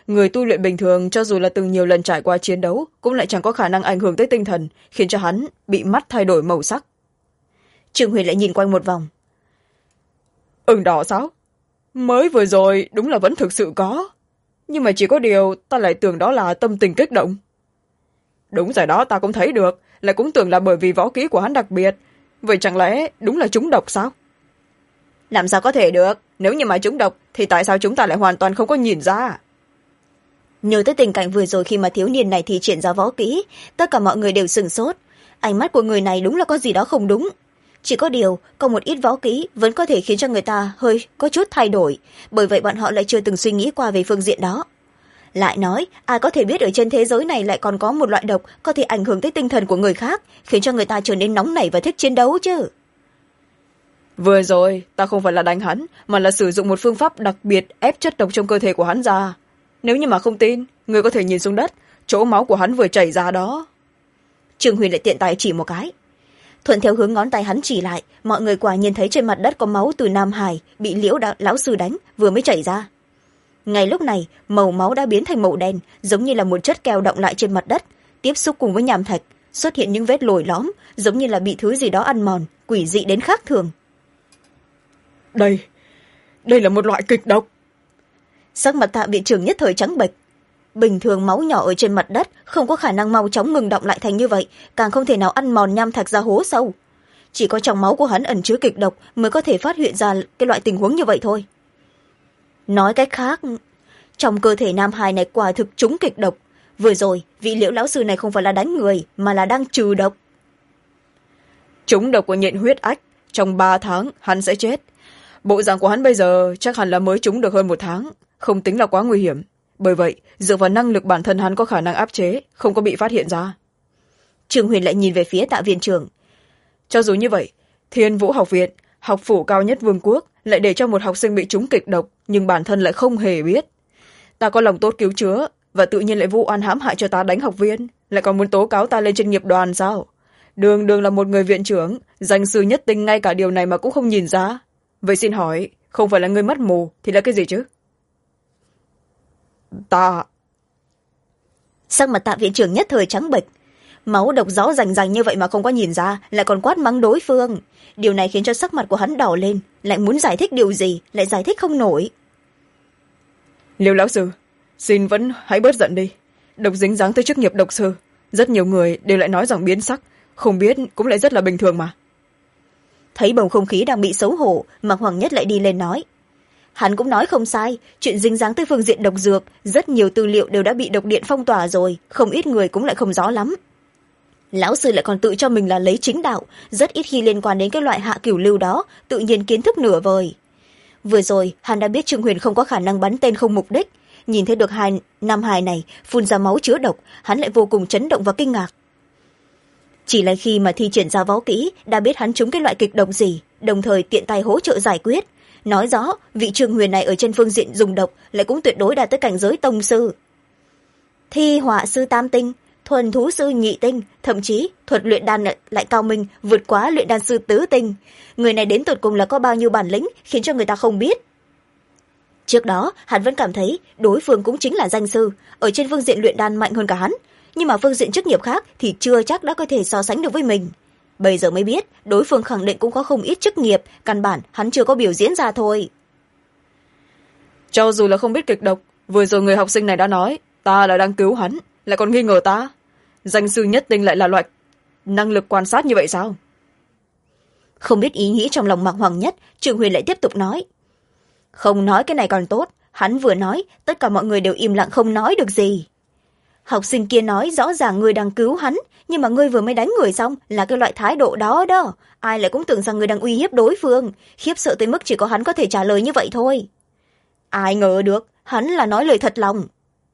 người tu luyện bình thường cho dù là từng nhiều lần trải qua chiến đấu cũng lại chẳng có khả năng ảnh hưởng tới tinh thần, khiến cho hắn bị mắt thay đổi màu sắc. Trương Huyền lại nhìn quanh một vòng. Ửng đỏ sao? Mới vừa rồi đúng là vẫn thực sự có, nhưng mà chỉ có điều ta lại tưởng đó là tâm tình kích động. Đúng rồi đó, ta cũng thấy được, lại cũng tưởng là bởi vì võ kỹ của hắn đặc biệt. Vậy chẳng lẽ đúng là trúng độc sao? Làm sao có thể được? Nếu như mà trúng độc thì tại sao chúng ta lại hoàn toàn không có nhìn ra? Nhớ tới tình cảnh vừa rồi khi mà thiếu niên này thi triển ra võ kỹ, tất cả mọi người đều sửng sốt. Ánh mắt của người này đúng là có gì đó không đúng. Chỉ có điều có một ít võ kỹ vẫn có thể khiến cho người ta hơi có chút thay đổi, bởi vậy bọn họ lại chưa từng suy nghĩ qua về phương diện đó. Lại nói, ai có thể biết ở trên thế giới này lại còn có một loại độc có thể ảnh hưởng tới tinh thần của người khác, khiến cho người ta trở nên nóng nảy và thích chiến đấu chứ. Vừa rồi ta không phải là đánh hắn, mà là sử dụng một phương pháp đặc biệt ép chất độc trong cơ thể của hắn ra. Nếu như mà không tin, người có thể nhìn xuống đất, chỗ máu của hắn vừa chảy ra đó. Trương Huyền lại tiện tay chỉ một cái. Thuận theo hướng ngón tay hắn chỉ lại, mọi người quả nhiên thấy trên mặt đất có máu từ Nam Hải bị lão sư đánh vừa mới chảy ra. Ngay lúc này, màu máu đã biến thành màu đen, giống như là một chất keo đọng lại trên mặt đất, tiếp xúc cùng với nham thạch, xuất hiện những vết lồi lõm, giống như là bị thứ gì đó ăn mòn, quỷ dị đến khác thường. Đây là một loại kịch độc. Sắc mặt Tạ viện trưởng nhất thời trắng bệch. Bình thường máu nhỏ ở trên mặt đất không có khả năng mau chóng ngừng đọng lại thành như vậy, càng không thể nào ăn mòn nham thạch ra hố sâu. Chỉ có trong máu của hắn ẩn chứa kịch độc mới có thể phát hiện ra cái loại tình huống như vậy thôi. Nói cách khác, trong cơ thể Nam Hải này quả thực trúng kịch độc. Vừa rồi vị Liễu lão sư này không phải là đánh người mà là đang trừ độc. Trúng độc của nhện huyết ách, trong 3 tháng hắn sẽ chết. Bộ dạng của hắn bây giờ chắc hẳn là mới trúng được hơn 1 tháng, không tính là quá nguy hiểm. Bởi vậy dựa vào năng lực bản thân hắn có khả năng áp chế, không có bị phát hiện ra. Trương Huyền lại nhìn về phía Tạ viện trưởng. Cho dù như vậy, Thiên Vũ học viện, học phủ cao nhất vương quốc, lại để cho một học sinh bị trúng kịch độc, nhưng bản thân lại không hề biết. Ta có lòng tốt cứu chữa, và tự nhiên lại vu oan hãm hại cho ta đánh học viên, lại còn muốn tố cáo ta lên trên nghiệp đoàn sao? Đường đường là một người viện trưởng, danh sư nhất tinh, ngay cả điều này mà cũng không nhìn ra. Vậy xin hỏi, không phải là người mắt mù thì là cái gì chứ? Ta... Sắc mặt Tạ viện trưởng nhất thời trắng bệch. Máu độc rõ rành rành như vậy mà không có nhìn ra, lại còn quát mắng đối phương. Điều này khiến cho sắc mặt của hắn đỏ lên, lại muốn giải thích điều gì lại giải thích không nổi. Liêu lão sư, xin vẫn hãy bớt giận đi. Độc dính dáng tới chức nghiệp độc sư, rất nhiều người đều lại nói rằng biến sắc, không biết cũng lại rất là bình thường mà. Thấy bầu không khí đang bị xấu hổ, Mạc Hoàng Nhất lại đi lên nói. Hắn cũng nói không sai, chuyện dính dáng tới phương diện độc dược, rất nhiều tư liệu đều đã bị độc điện phong tỏa rồi, không ít người cũng lại không rõ lắm. Lão sư lại còn tự cho mình là lấy chính đạo, rất ít khi liên quan đến cái loại hạ cửu lưu đó, tự nhiên kiến thức nửa vời. Vừa rồi hắn đã biết Trương Huyền không có khả năng bắn tên không mục đích, nhìn thấy được Nam Hải này phun ra máu chứa độc, hắn lại vô cùng chấn động và kinh ngạc. Chỉ là khi mà thi triển ra võ kỹ đã biết hắn trúng cái loại kịch độc gì, đồng thời tiện tay hỗ trợ giải quyết, nói rõ vị Trương Huyền này ở trên phương diện dùng độc lại cũng tuyệt đối đạt tới cảnh giới tông sư. Thi họa sư tam tinh, thuần thú sư nhị tinh, thậm chí thuật luyện đan lại cao minh vượt quá luyện đan sư tứ tinh. Người này đến tột cùng là có bao nhiêu bản lĩnh khiến cho người ta không biết. Trước đó hắn vẫn cảm thấy đối phương cũng chính là danh sư, ở trên phương diện luyện đan mạnh hơn cả hắn, nhưng mà phương diện chức nghiệp khác thì chưa chắc đã có thể so sánh được với mình. Bây giờ mới biết đối phương khẳng định cũng có không ít chức nghiệp, căn bản hắn chưa có biểu diễn ra thôi. Cho dù là không biết kịch độc, vừa rồi người học sinh này đã nói ta là đang cứu hắn, lại còn nghi ngờ ta. Danh sư nhất tinh lại là loại năng lực quan sát như vậy sao? Không biết ý nghĩ trong lòng Mạc Hoàng Nhất, Trương Huyền lại tiếp tục nói. Không nói cái này còn tốt, hắn vừa nói tất cả mọi người đều im lặng không nói được gì. Học sinh kia nói rõ ràng ngươi đang cứu hắn, nhưng mà ngươi vừa mới đánh người xong là cái loại thái độ đó đó, ai lại cũng tưởng rằng ngươi đang uy hiếp đối phương, khiếp sợ tới mức chỉ có hắn có thể trả lời như vậy thôi. Ai ngờ được hắn là nói lời thật lòng.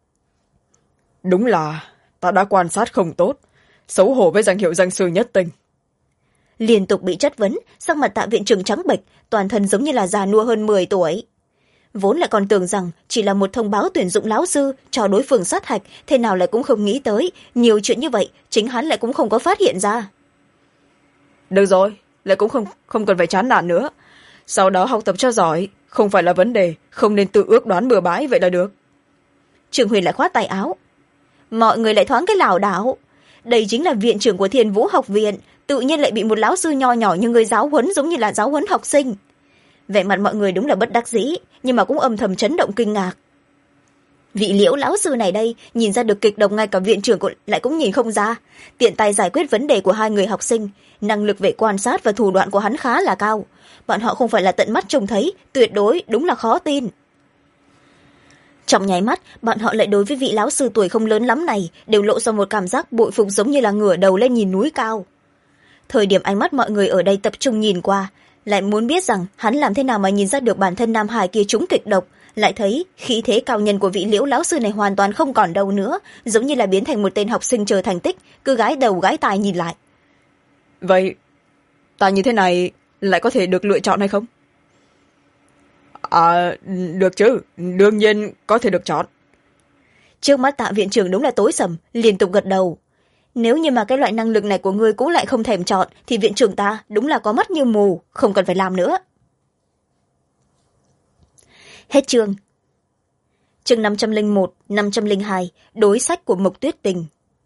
Đúng là ta đã quan sát không tốt, xấu hổ với danh hiệu danh sư nhất tinh. Liên tục bị chất vấn, sắc mặt Tạ viện trưởng trắng bệch, toàn thân giống như là già nua hơn 10 tuổi. Vốn lại còn tưởng rằng chỉ là một thông báo tuyển dụng lão sư cho đối phương sát hạch, thế nào lại cũng không nghĩ tới nhiều chuyện như vậy chính hắn lại cũng không có phát hiện ra. Được rồi, lại cũng không cần phải chán nản nữa, sau đó học tập cho giỏi, không phải là vấn đề, không nên tự ước đoán bừa bãi vậy là được. Trương Huyền lại khoát tay áo. Mọi người lại thoáng cái lảo đảo. Đây chính là viện trưởng của Thiên Vũ học viện, tự nhiên lại bị một lão sư nho nhỏ như người giáo huấn, giống như là giáo huấn học sinh. Vẻ mặt mọi người đúng là bất đắc dĩ, nhưng mà cũng âm thầm chấn động kinh ngạc. Vị Liễu lão sư này đây nhìn ra được kịch độc, ngay cả viện trưởng lại cũng nhìn không ra. Tiện tay giải quyết vấn đề của hai người học sinh, năng lực về quan sát và thủ đoạn của hắn khá là cao. Bọn họ không phải là tận mắt trông thấy, tuyệt đối đúng là khó tin. Trong nháy mắt, bọn họ lại đối với vị lão sư tuổi không lớn lắm này đều lộ ra một cảm giác bội phục, giống như là ngửa đầu lên nhìn núi cao. Thời điểm ánh mắt mọi người ở đây tập trung nhìn qua, lại muốn biết rằng hắn làm thế nào mà nhìn ra được bản thân Nam Hải kia trúng kịch độc, lại thấy khí thế cao nhân của vị Liễu lão sư này hoàn toàn không còn đâu nữa, giống như là biến thành một tên học sinh chờ thành tích, cứ gái đầu gái tai nhìn lại. Vậy ta như thế này lại có thể được lựa chọn hay không? Được chứ, đương nhiên có thể được chọn. Trước mắt Tạ viện trưởng đúng là tối sầm, liên tục gật đầu. Nếu như mà cái loại năng lực này của ngươi cũng lại không thèm chọn, thì viện trưởng ta đúng là có mắt như mù, không cần phải làm nữa. Hết chương. Chương 501, 502, đối sách của Mộc Tuyết Tình.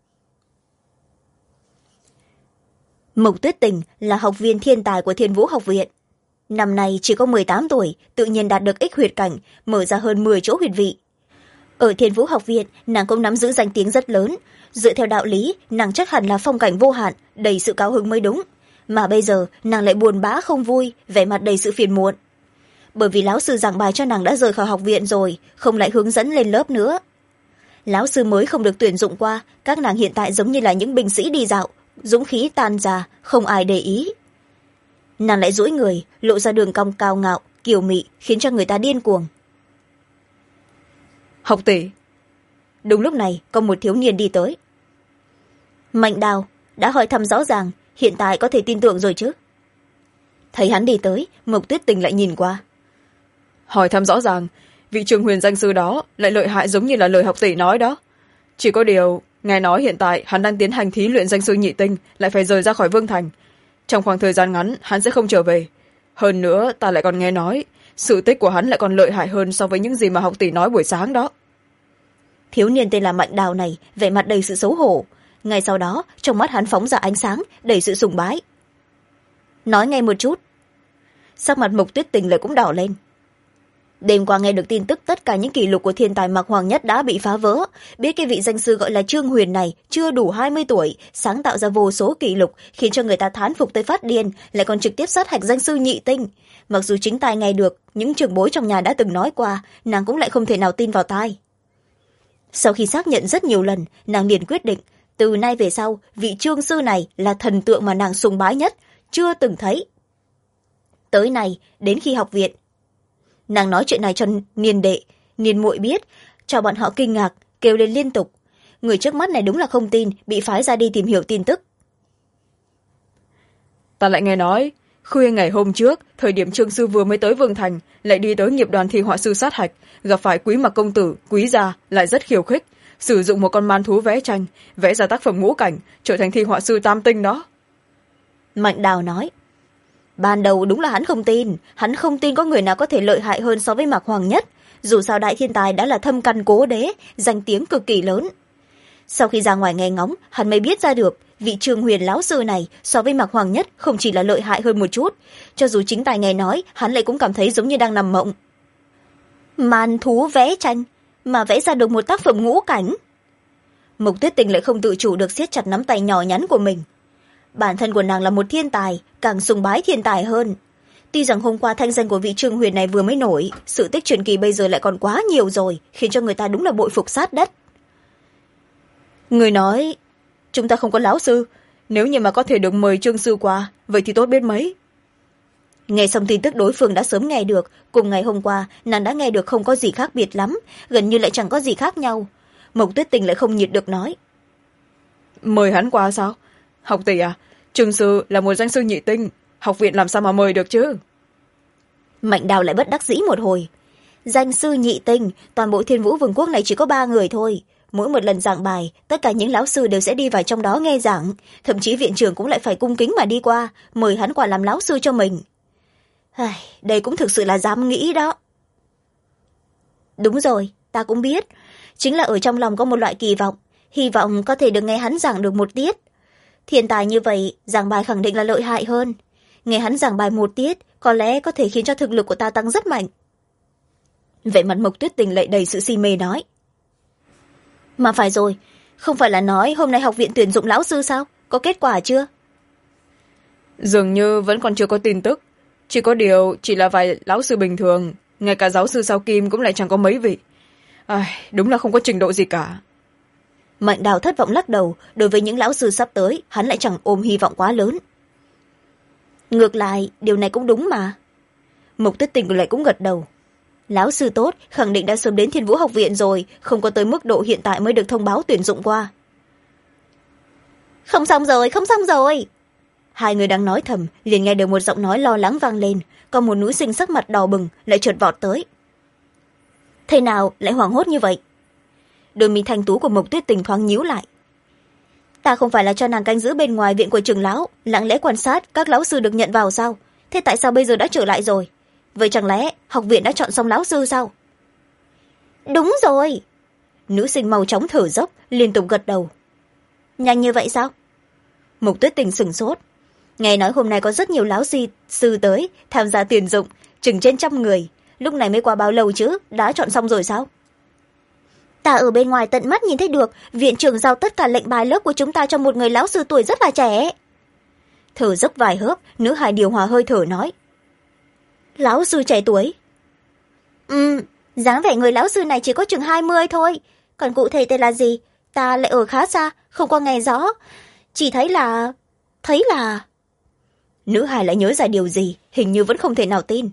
Mộc Tuyết Tình là học viên thiên tài của Thiên Vũ học viện. Năm nay chỉ có 18 tuổi, tự nhiên đạt được ích huyệt cảnh, mở ra hơn 10 chỗ huyệt vị. Ở Thiên Vũ học viện, nàng cũng nắm giữ danh tiếng rất lớn. Dựa theo đạo lý, nàng chắc hẳn là phong cảnh vô hạn, đầy sự cao hứng mới đúng. Mà bây giờ, nàng lại buồn bã không vui, vẻ mặt đầy sự phiền muộn. Bởi vì lão sư giảng bài cho nàng đã rời khỏi học viện rồi, không lại hướng dẫn lên lớp nữa. Lão sư mới không được tuyển dụng qua, các nàng hiện tại giống như là những binh sĩ đi dạo, dũng khí tan ra, không ai để ý. Nàng lại duỗi người, lộ ra đường cong cao ngạo, kiều mị, khiến cho người ta điên cuồng. Học tỷ. Đúng lúc này, có một thiếu niên đi tới. Mạnh Đào, đã hỏi thăm rõ ràng, hiện tại có thể tin tưởng rồi chứ? Thấy hắn đi tới, Mộc Tuyết Tình lại nhìn qua. Hỏi thăm rõ ràng, vị Trường Huyền danh sư đó lại lợi hại giống như là lời học tỷ nói đó. Chỉ có điều, nghe nói hiện tại hắn đang tiến hành thí luyện danh sư nhị tinh, lại phải rời ra khỏi Vương Thành. Trong khoảng thời gian ngắn, hắn sẽ không trở về. Hơn nữa, ta lại còn nghe nói, sự tích của hắn lại còn lợi hại hơn so với những gì mà học tỷ nói buổi sáng đó. Thiếu niên tên là Mạnh Đào này, vẻ mặt đầy sự xấu hổ. Ngay sau đó, trong mắt hắn phóng ra ánh sáng, đầy sự sùng bái. Nói ngay một chút. Sắc mặt Mộc Tuyết Tình lại cũng đỏ lên. Đêm qua nghe được tin tức tất cả những kỷ lục của thiên tài Mạc Hoàng Nhất đã bị phá vỡ. Biết cái vị danh sư gọi là Trương Huyền này chưa đủ 20 tuổi, sáng tạo ra vô số kỷ lục, khiến cho người ta thán phục tới phát điên, lại còn trực tiếp sát hạch danh sư nhị tinh. Mặc dù chính tai nghe được, những trưởng bối trong nhà đã từng nói qua, nàng cũng lại không thể nào tin vào tai. Sau khi xác nhận rất nhiều lần, nàng liền quyết định, từ nay về sau, vị Trương sư này là thần tượng mà nàng sùng bái nhất, chưa từng thấy. Tới này, đến khi học viện, nàng nói chuyện này cho niên đệ, niên muội biết, cho bọn họ kinh ngạc, kêu lên liên tục. Người trước mắt này đúng là không tin, bị phái ra đi tìm hiểu tin tức. Ta lại nghe nói, khuya ngày hôm trước, thời điểm Trương sư vừa mới tới Vương Thành, lại đi tới nghiệp đoàn thi họa sư sát hạch, gặp phải Quý Mặc công tử, Quý gia, lại rất khiêu khích, sử dụng một con man thú vẽ tranh, vẽ ra tác phẩm ngũ cảnh, trở thành thi họa sư tam tinh đó. Mạnh Đào nói, ban đầu đúng là hắn không tin có người nào có thể lợi hại hơn so với Mạc Hoàng Nhất, dù sao đại thiên tài đã là thâm căn cố đế, danh tiếng cực kỳ lớn. Sau khi ra ngoài nghe ngóng, hắn mới biết ra được, vị Trương Huyền lão sư này so với Mạc Hoàng Nhất không chỉ là lợi hại hơn một chút, cho dù chính tài nghe nói, hắn lại cũng cảm thấy giống như đang nằm mộng. Man thú vẽ tranh, mà vẽ ra được một tác phẩm ngũ cảnh. Mộc Tuyết Tình lại không tự chủ được siết chặt nắm tay nhỏ nhắn của mình. Bản thân của nàng là một thiên tài, càng sùng bái thiên tài hơn. Tuy rằng hôm qua thanh danh của vị Trương Huyền này vừa mới nổi, sự tích truyền kỳ bây giờ lại còn quá nhiều rồi, khiến cho người ta đúng là bội phục sát đất. Người nói, chúng ta không có lão sư, nếu như mà có thể được mời Trương sư qua, vậy thì tốt biết mấy. Nghe xong tin tức đối phương đã sớm nghe được, cùng ngày hôm qua, nàng đã nghe được không có gì khác biệt lắm, gần như lại chẳng có gì khác nhau. Mộc Tuyết Tình lại không nhịn được nói. Mời hắn qua sao? Học tỷ à, Trương sư là một danh sư nhị tinh, học viện làm sao mà mời được chứ? Mạnh Đào lại bất đắc dĩ một hồi. Danh sư nhị tinh, toàn bộ Thiên Vũ Vương quốc này chỉ có 3 người thôi. Mỗi một lần giảng bài, tất cả những lão sư đều sẽ đi vào trong đó nghe giảng, thậm chí viện trưởng cũng lại phải cung kính mà đi qua, mời hắn qua làm lão sư cho mình. Đây cũng thực sự là dám nghĩ đó. Đúng rồi, ta cũng biết. chính là ở trong lòng có một loại kỳ vọng, hy vọng có thể được nghe hắn giảng được một tiết. Thiên tài như vậy, giảng bài khẳng định là lợi hại hơn. Nghe hắn giảng bài một tiết, có lẽ có thể khiến cho thực lực của ta tăng rất mạnh. Vẻ mặt Mộc Tuyết Tình lại đầy sự si mê nói. Mà phải rồi, không phải là nói hôm nay học viện tuyển dụng lão sư sao? Có kết quả chưa? Dường như vẫn còn chưa có tin tức. Chỉ có điều chỉ là vài lão sư bình thường, ngay cả giáo sư sao kim cũng lại chẳng có mấy vị. Đúng là không có trình độ gì cả. Mạnh Đào thất vọng lắc đầu, đối với những lão sư sắp tới, hắn lại chẳng ôm hy vọng quá lớn. Ngược lại, điều này cũng đúng mà. Mộc Tuyết Tình lại cũng gật đầu. Lão sư tốt, khẳng định đã sớm đến Thiên Vũ học viện rồi, không có tới mức độ hiện tại mới được thông báo tuyển dụng qua. Không xong rồi, không xong rồi. Hai người đang nói thầm, liền nghe được một giọng nói lo lắng vang lên, còn một nữ sinh sắc mặt đỏ bừng lại chợt vọt tới. Thế nào lại hoảng hốt như vậy? Đôi mi thanh tú của Mộc Tuyết Tình thoáng nhíu lại. Ta không phải là cho nàng canh giữ bên ngoài viện của trưởng lão, lặng lẽ quan sát các lão sư được nhận vào sao? Thế tại sao bây giờ đã trở lại rồi? Vậy chẳng lẽ học viện đã chọn xong lão sư sao? Đúng rồi. Nữ sinh màu chóng thở dốc, liên tục gật đầu. Nhanh như vậy sao? Mộc Tuyết Tình sửng sốt. Nghe nói hôm nay có rất nhiều lão sư tới tham gia tuyển dụng, chừng trên 100 người. Lúc này mới qua bao lâu chứ, đã chọn xong rồi sao? Ta ở bên ngoài tận mắt nhìn thấy được, viện trưởng giao tất cả lệnh bài lớp của chúng ta cho một người lão sư tuổi rất là trẻ. Thở dốc vài hớp, nữ hài điều hòa hơi thở nói. Lão sư trẻ tuổi? Dáng vẻ người lão sư này chỉ có chừng 20 thôi. Còn cụ thể tên là gì? Ta lại ở khá xa, không có nghe rõ. Chỉ thấy là... Nữ hài lại nhớ ra điều gì, hình như vẫn không thể nào tin.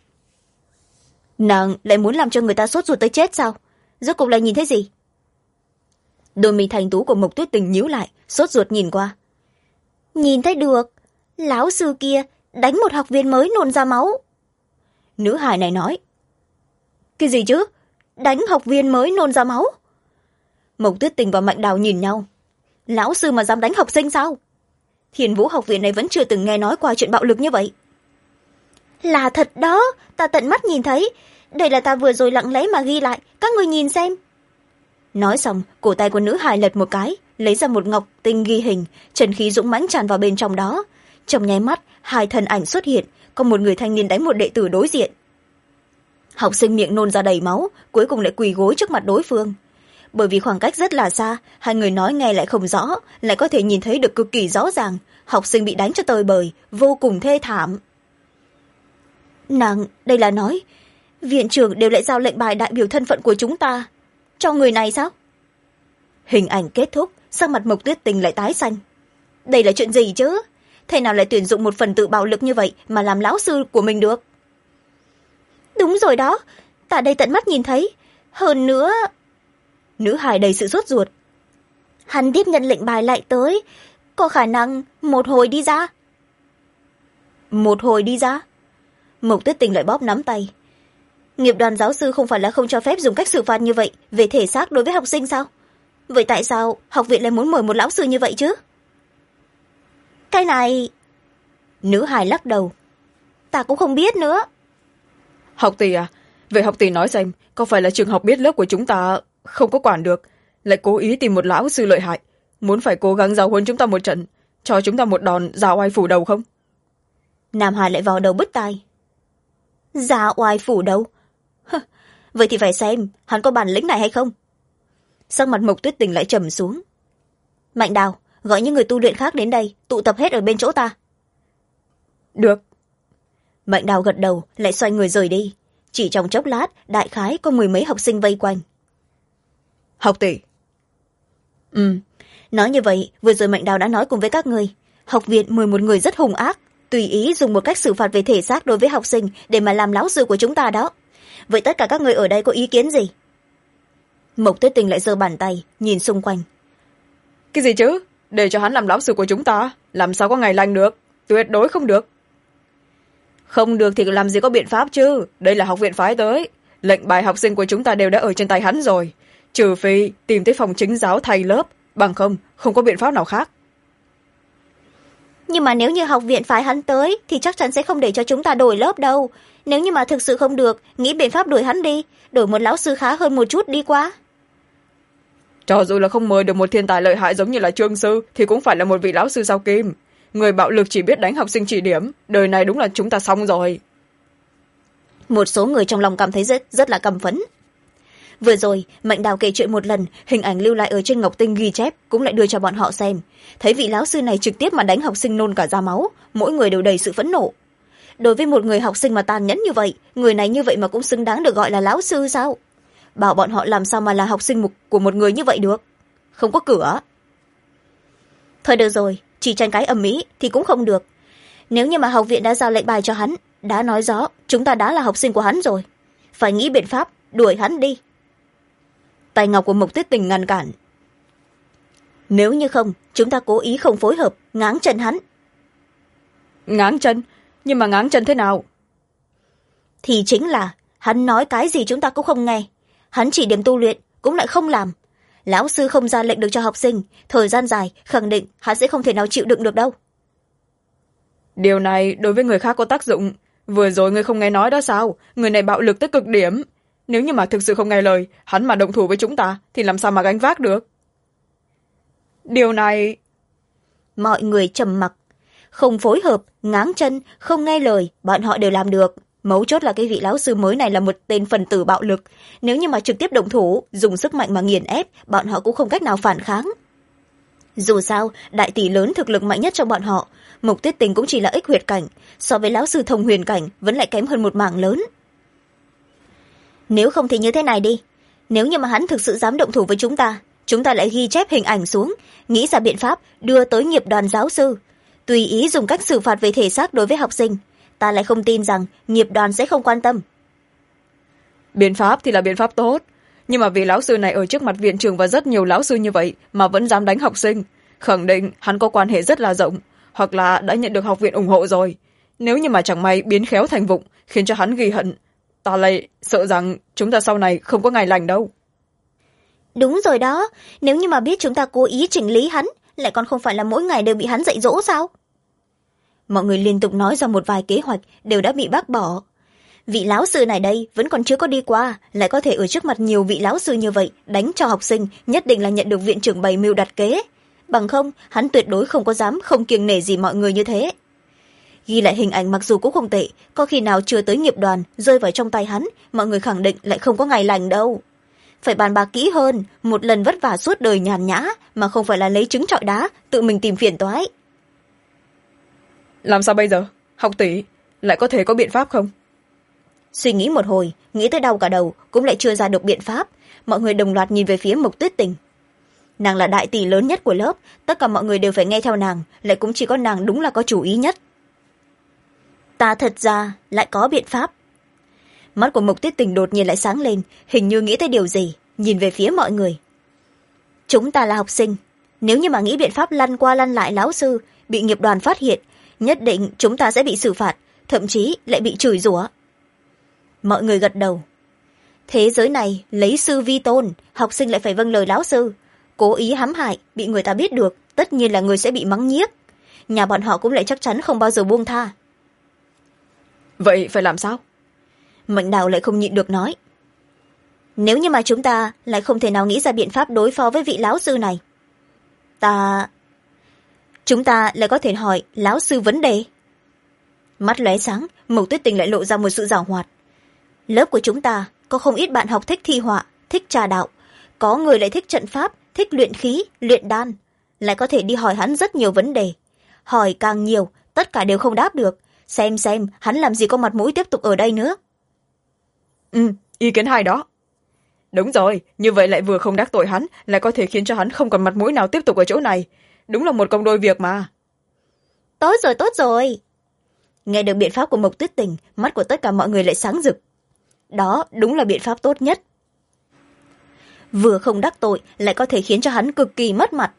Nàng lại muốn làm cho người ta sốt ruột tới chết sao? Rốt cuộc là nhìn thấy gì? Đôi mi thanh tú của Mộc Tuyết Tình nhíu lại, sốt ruột nhìn qua. Nhìn thấy được, lão sư kia đánh một học viên mới nôn ra máu. Nữ hài này nói. Cái gì chứ? Đánh học viên mới nôn ra máu? Mộc Tuyết Tình và Mạnh Đào nhìn nhau. Lão sư mà dám đánh học sinh sao? Thiên Vũ học viện này vẫn chưa từng nghe nói qua chuyện bạo lực như vậy. Là thật đó, ta tận mắt nhìn thấy. Đây là ta vừa rồi lặng lẽ mà ghi lại, các người nhìn xem. Nói xong, cổ tay của nữ hài lật một cái, lấy ra một ngọc tinh ghi hình, trần khí dũng mãnh tràn vào bên trong đó. Trong nháy mắt, hai thân ảnh xuất hiện, có một người thanh niên đánh một đệ tử đối diện. Học sinh miệng nôn ra đầy máu, cuối cùng lại quỳ gối trước mặt đối phương. Bởi vì khoảng cách rất là xa, hai người nói nghe lại không rõ, lại có thể nhìn thấy được cực kỳ rõ ràng, học sinh bị đánh cho tơi bời, vô cùng thê thảm. Nàng, đây là nói, viện trưởng đều lại giao lệnh bài đại biểu thân phận của chúng ta. Cho người này sao? Hình ảnh kết thúc, sắc mặt Mộc Tuyết Tình lại tái xanh. Đây là chuyện gì chứ? Thế nào lại tuyển dụng một phần tử bạo lực như vậy mà làm lão sư của mình được? Đúng rồi đó, ta đây tận mắt nhìn thấy. Hơn nữa... Nữ hài đầy sự sốt ruột. Hắn tiếp nhận lệnh bài lại tới, có khả năng một hồi đi ra. Một hồi đi ra? Mộc Tuyết Tình lại bóp nắm tay. Nghiệp đoàn giáo sư không phải là không cho phép dùng cách xử phạt như vậy về thể xác đối với học sinh sao? Vậy tại sao học viện lại muốn mời một lão sư như vậy chứ? Cái này... Nữ hài lắc đầu. Ta cũng không biết nữa. Học tỷ à? Vậy học tỷ nói xem, có phải là trường học biết lớp của chúng ta không có quản được, lại cố ý tìm một lão sư lợi hại, muốn phải cố gắng giáo huấn chúng ta một trận, cho chúng ta một đòn già oai phủ đầu không? Nam Hải lại vào đầu bứt tai. Già oai phủ đầu? Vậy thì phải xem hắn có bản lĩnh này hay không. Sắc mặt Mộc Tuyết Tình lại trầm xuống. Mạnh Đào, gọi những người tu luyện khác đến đây, tụ tập hết ở bên chỗ ta. Được. Mạnh Đào gật đầu, lại xoay người rời đi. Chỉ trong chốc lát, đại khái có 10 mấy học sinh vây quanh. Học tỷ. Nói như vậy, vừa rồi Mạnh Đào đã nói cùng với các người. Học viện 11 người rất hung ác, tùy ý dùng một cách xử phạt về thể xác đối với học sinh để mà làm lão sư của chúng ta đó. Vậy tất cả các người ở đây có ý kiến gì? Mộc Tuyết Tình lại giơ bàn tay, nhìn xung quanh. Cái gì chứ? Để cho hắn làm lão sư của chúng ta, làm sao có ngày lành được? Tuyệt đối không được. Không được thì làm gì có biện pháp chứ? Đây là học viện phái tới. Lệnh bài học sinh của chúng ta đều đã ở trên tay hắn rồi. Trừ phi tìm tới phòng chính giáo thay lớp, bằng không có biện pháp nào khác. Nhưng mà nếu như học viện phái hắn tới thì chắc chắn sẽ không để cho chúng ta đổi lớp đâu. Nếu như mà thực sự không được, nghĩ biện pháp đuổi hắn đi, đổi một lão sư khá hơn một chút đi qua. Cho dù là không mời được một thiên tài lợi hại giống như là Trương sư thì cũng phải là một vị lão sư sao kim. Người bạo lực chỉ biết đánh học sinh chỉ điểm, đời này đúng là chúng ta xong rồi. Một số người trong lòng cảm thấy rất là căm phẫn. Vừa rồi Mạnh Đào kể chuyện một lần, hình ảnh lưu lại ở trên ngọc tinh ghi chép cũng lại đưa cho bọn họ xem. Thấy vị lão sư này trực tiếp mà đánh học sinh nôn cả ra máu, mỗi người đều đầy sự phẫn nộ. Đối với một người học sinh mà tàn nhẫn như vậy, người này như vậy mà cũng xứng đáng được gọi là lão sư sao? Bảo bọn họ làm sao mà là học sinh của một người như vậy được? Không có cửa. Thôi được rồi, chỉ tranh cãi ầm ĩ thì cũng không được. Nếu như mà học viện đã giao lệnh bài cho hắn, đã nói rõ chúng ta đã là học sinh của hắn rồi, phải nghĩ biện pháp đuổi hắn đi. Tay ngọc của Mộc Tuyết Tình ngăn cản. Nếu như không, chúng ta cố ý không phối hợp, ngáng chân hắn. Ngáng chân? Nhưng mà ngáng chân thế nào? Thì chính là hắn nói cái gì chúng ta cũng không nghe, hắn chỉ điểm tu luyện cũng lại không làm. Lão sư không ra lệnh được cho học sinh, thời gian dài khẳng định hắn sẽ không thể nào chịu đựng được đâu. Điều này đối với người khác có tác dụng. Vừa rồi ngươi không nghe nói đó sao? Người này bạo lực tới cực điểm. Nếu như mà thực sự không nghe lời, hắn mà động thủ với chúng ta thì làm sao mà gánh vác được? Điều này... Mọi người trầm mặc. Không phối hợp, ngáng chân, không nghe lời, bọn họ đều làm được. Mấu chốt là cái vị lão sư mới này là một tên phần tử bạo lực. Nếu như mà trực tiếp động thủ, dùng sức mạnh mà nghiền ép, bọn họ cũng không cách nào phản kháng. Dù sao, đại tỷ lớn thực lực mạnh nhất trong bọn họ, Mộc Tuyết Tình cũng chỉ là ích huyệt cảnh, so với lão sư thông huyền cảnh vẫn lại kém hơn một mảng lớn. Nếu không thì như thế này đi, nếu như mà hắn thực sự dám động thủ với chúng ta lại ghi chép hình ảnh xuống, nghĩ ra biện pháp đưa tới nghiệp đoàn giáo sư, tùy ý dùng cách xử phạt về thể xác đối với học sinh. Ta lại không tin rằng nghiệp đoàn sẽ không quan tâm. Biện pháp thì là biện pháp tốt, nhưng mà vì lão sư này ở trước mặt viện trưởng và rất nhiều lão sư như vậy mà vẫn dám đánh học sinh, khẳng định hắn có quan hệ rất là rộng, hoặc là đã nhận được học viện ủng hộ rồi. Nếu như mà chẳng may biến khéo thành vụng khiến cho hắn ghi hận, ta lại sợ rằng chúng ta sau này không có ngày lành đâu. Đúng rồi đó, nếu như mà biết chúng ta cố ý chỉnh lý hắn, lại còn không phải là mỗi ngày đều bị hắn dạy dỗ sao? Mọi người liên tục nói ra một vài kế hoạch đều đã bị bác bỏ. Vị lão sư này đây vẫn còn chưa có đi qua, lại có thể ở trước mặt nhiều vị lão sư như vậy đánh cho học sinh, nhất định là nhận được viện trưởng bày mưu đặt kế. Bằng không, hắn tuyệt đối không có dám không kiêng nể gì mọi người như thế. Ghi lại hình ảnh mặc dù cũng không tệ, có khi nào chưa tới nghiệp đoàn rơi vào trong tay hắn, mọi người khẳng định lại không có ngày lành đâu. Phải bàn bạc kỹ hơn, một lần vất vả suốt đời nhàn nhã mà không phải là lấy trứng trọi đá, tự mình tìm phiền toái. Làm sao bây giờ? Học tỷ, lại có thể có biện pháp không? Suy nghĩ một hồi, nghĩ tới đau cả đầu, cũng lại chưa ra được biện pháp. Mọi người đồng loạt nhìn về phía Mộc Tuyết Tình. Nàng là đại tỷ lớn nhất của lớp, tất cả mọi người đều phải nghe theo nàng, lại cũng chỉ có nàng đúng là có chủ ý nhất. Ta thật ra lại có biện pháp. Mắt của Mộc Tuyết Tình đột nhiên lại sáng lên, hình như nghĩ tới điều gì, nhìn về phía mọi người. Chúng ta là học sinh, nếu như mà nghĩ biện pháp lăn qua lăn lại lão sư, bị nghiệp đoàn phát hiện, nhất định chúng ta sẽ bị xử phạt, thậm chí lại bị chửi rủa. Mọi người gật đầu. Thế giới này lấy sư vi tôn, học sinh lại phải vâng lời lão sư. Cố ý hãm hại, bị người ta biết được, tất nhiên là người sẽ bị mắng nhiếc. Nhà bọn họ cũng lại chắc chắn không bao giờ buông tha. Vậy phải làm sao? Mạnh Đào lại không nhịn được nói. Nếu như mà chúng ta lại không thể nào nghĩ ra biện pháp đối phó với vị lão sư này, chúng ta lại có thể hỏi lão sư vấn đề. Mắt lóe sáng, Mộc Tuyết Tình lại lộ ra một sự giảo hoạt. Lớp của chúng ta có không ít bạn học thích thi họa, thích trà đạo, có người lại thích trận pháp, thích luyện khí, luyện đan, lại có thể đi hỏi hắn rất nhiều vấn đề. Hỏi càng nhiều, tất cả đều không đáp được, xem hắn làm gì có mặt mũi tiếp tục ở đây nữa. Ý kiến hay đó. Đúng rồi, như vậy lại vừa không đắc tội hắn, lại có thể khiến cho hắn không còn mặt mũi nào tiếp tục ở chỗ này. Đúng là một công đôi việc mà. Tốt rồi. Nghe được biện pháp của Mộc Tuyết Tình, mắt của tất cả mọi người lại sáng rực. Đó đúng là biện pháp tốt nhất. Vừa không đắc tội, lại có thể khiến cho hắn cực kỳ mất mặt.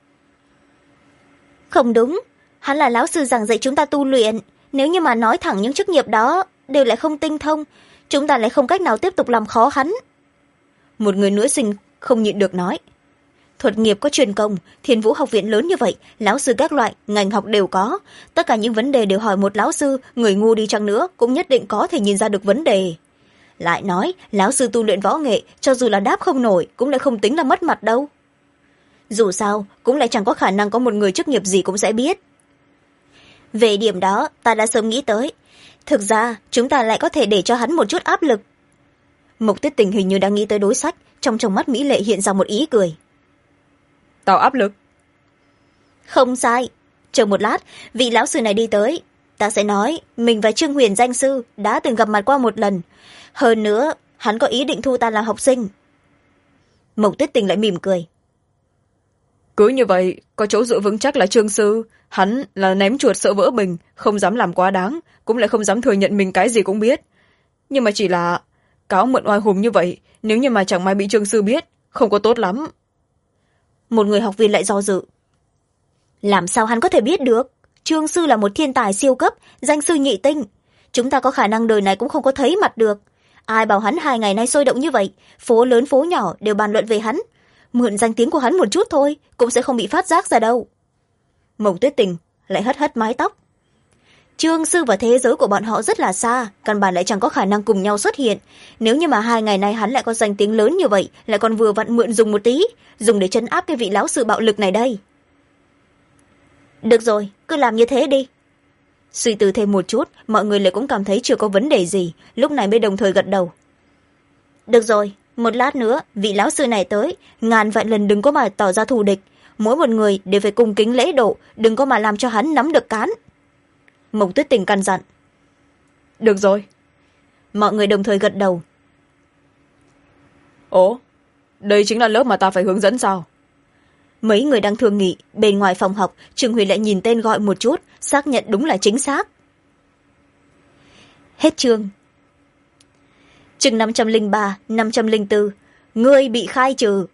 Không đúng, hắn là lão sư giảng dạy chúng ta tu luyện. Nếu như mà nói thẳng những chức nghiệp đó đều lại không tinh thông, chúng ta lại không cách nào tiếp tục làm khó hắn. Một người nữ sinh không nhịn được nói. Thuật nghiệp có truyền công, Thiên Vũ học viện lớn như vậy, lão sư các loại, ngành học đều có. Tất cả những vấn đề đều hỏi một lão sư, người ngu đi chăng nữa cũng nhất định có thể nhìn ra được vấn đề. Lại nói, lão sư tu luyện võ nghệ, cho dù là đáp không nổi, cũng lại không tính là mất mặt đâu. dù sao cũng lại chẳng có khả năng có một người chức nghiệp gì cũng sẽ biết. Về điểm đó ta đã sớm nghĩ tới, thực ra chúng ta lại có thể để cho hắn một chút áp lực. Mộc Tuyết Tình hình như đang nghĩ tới đối sách, trong mắt mỹ lệ hiện ra một ý cười. Tạo áp lực? Không sai, chờ một lát vị lão sư này đi tới, ta sẽ nói mình và Trương Huyền danh sư đã từng gặp mặt qua một lần, hơn nữa hắn có ý định thu ta làm học sinh. Mộc Tuyết Tình lại mỉm cười. Cứ như vậy có chỗ dựa vững chắc là Trương sư, hắn là ném chuột sợ vỡ bình, không dám làm quá đáng, cũng lại không dám thừa nhận mình cái gì cũng biết. Nhưng mà chỉ là cáo mượn oai hùng như vậy, nếu như mà chẳng may bị Trương sư biết, không có tốt lắm. Một người học viên lại do dự. Làm sao hắn có thể biết được? Trương sư là một thiên tài siêu cấp, danh sư nhị tinh, chúng ta có khả năng đời này cũng không có thấy mặt được. Ai bảo hắn 2 ngày nay sôi động như vậy, phố lớn phố nhỏ đều bàn luận về hắn, mượn danh tiếng của hắn một chút thôi cũng sẽ không bị phát giác ra đâu. Mộc Tuyết Tình lại hất hất mái tóc. Trương sư và thế giới của bọn họ rất là xa, căn bản lại chẳng có khả năng cùng nhau xuất hiện. Nếu như mà 2 ngày nay hắn lại có danh tiếng lớn như vậy, lại còn vừa vặn mượn dùng một tí, dùng để trấn áp cái vị lão sư bạo lực này đây. Được rồi, cứ làm như thế đi. Suy tư thêm một chút, mọi người lại cũng cảm thấy chưa có vấn đề gì, lúc này mới đồng thời gật đầu. Được rồi, một lát nữa vị lão sư này tới, ngàn vạn lần đừng có mà tỏ ra thù địch, mỗi một người đều phải cung kính lễ độ, đừng có mà làm cho hắn nắm được cán. Mộc Tuyết Tình căn dặn. Được rồi. Mọi người đồng thời gật đầu. Ồ, đây chính là lớp mà ta phải hướng dẫn sao? Mấy người đang thương nghị, bên ngoài phòng học, Trương Huyền lại nhìn tên gọi một chút, xác nhận đúng là chính xác. Hết chương. Chương 503, 504. Ngươi bị khai trừ.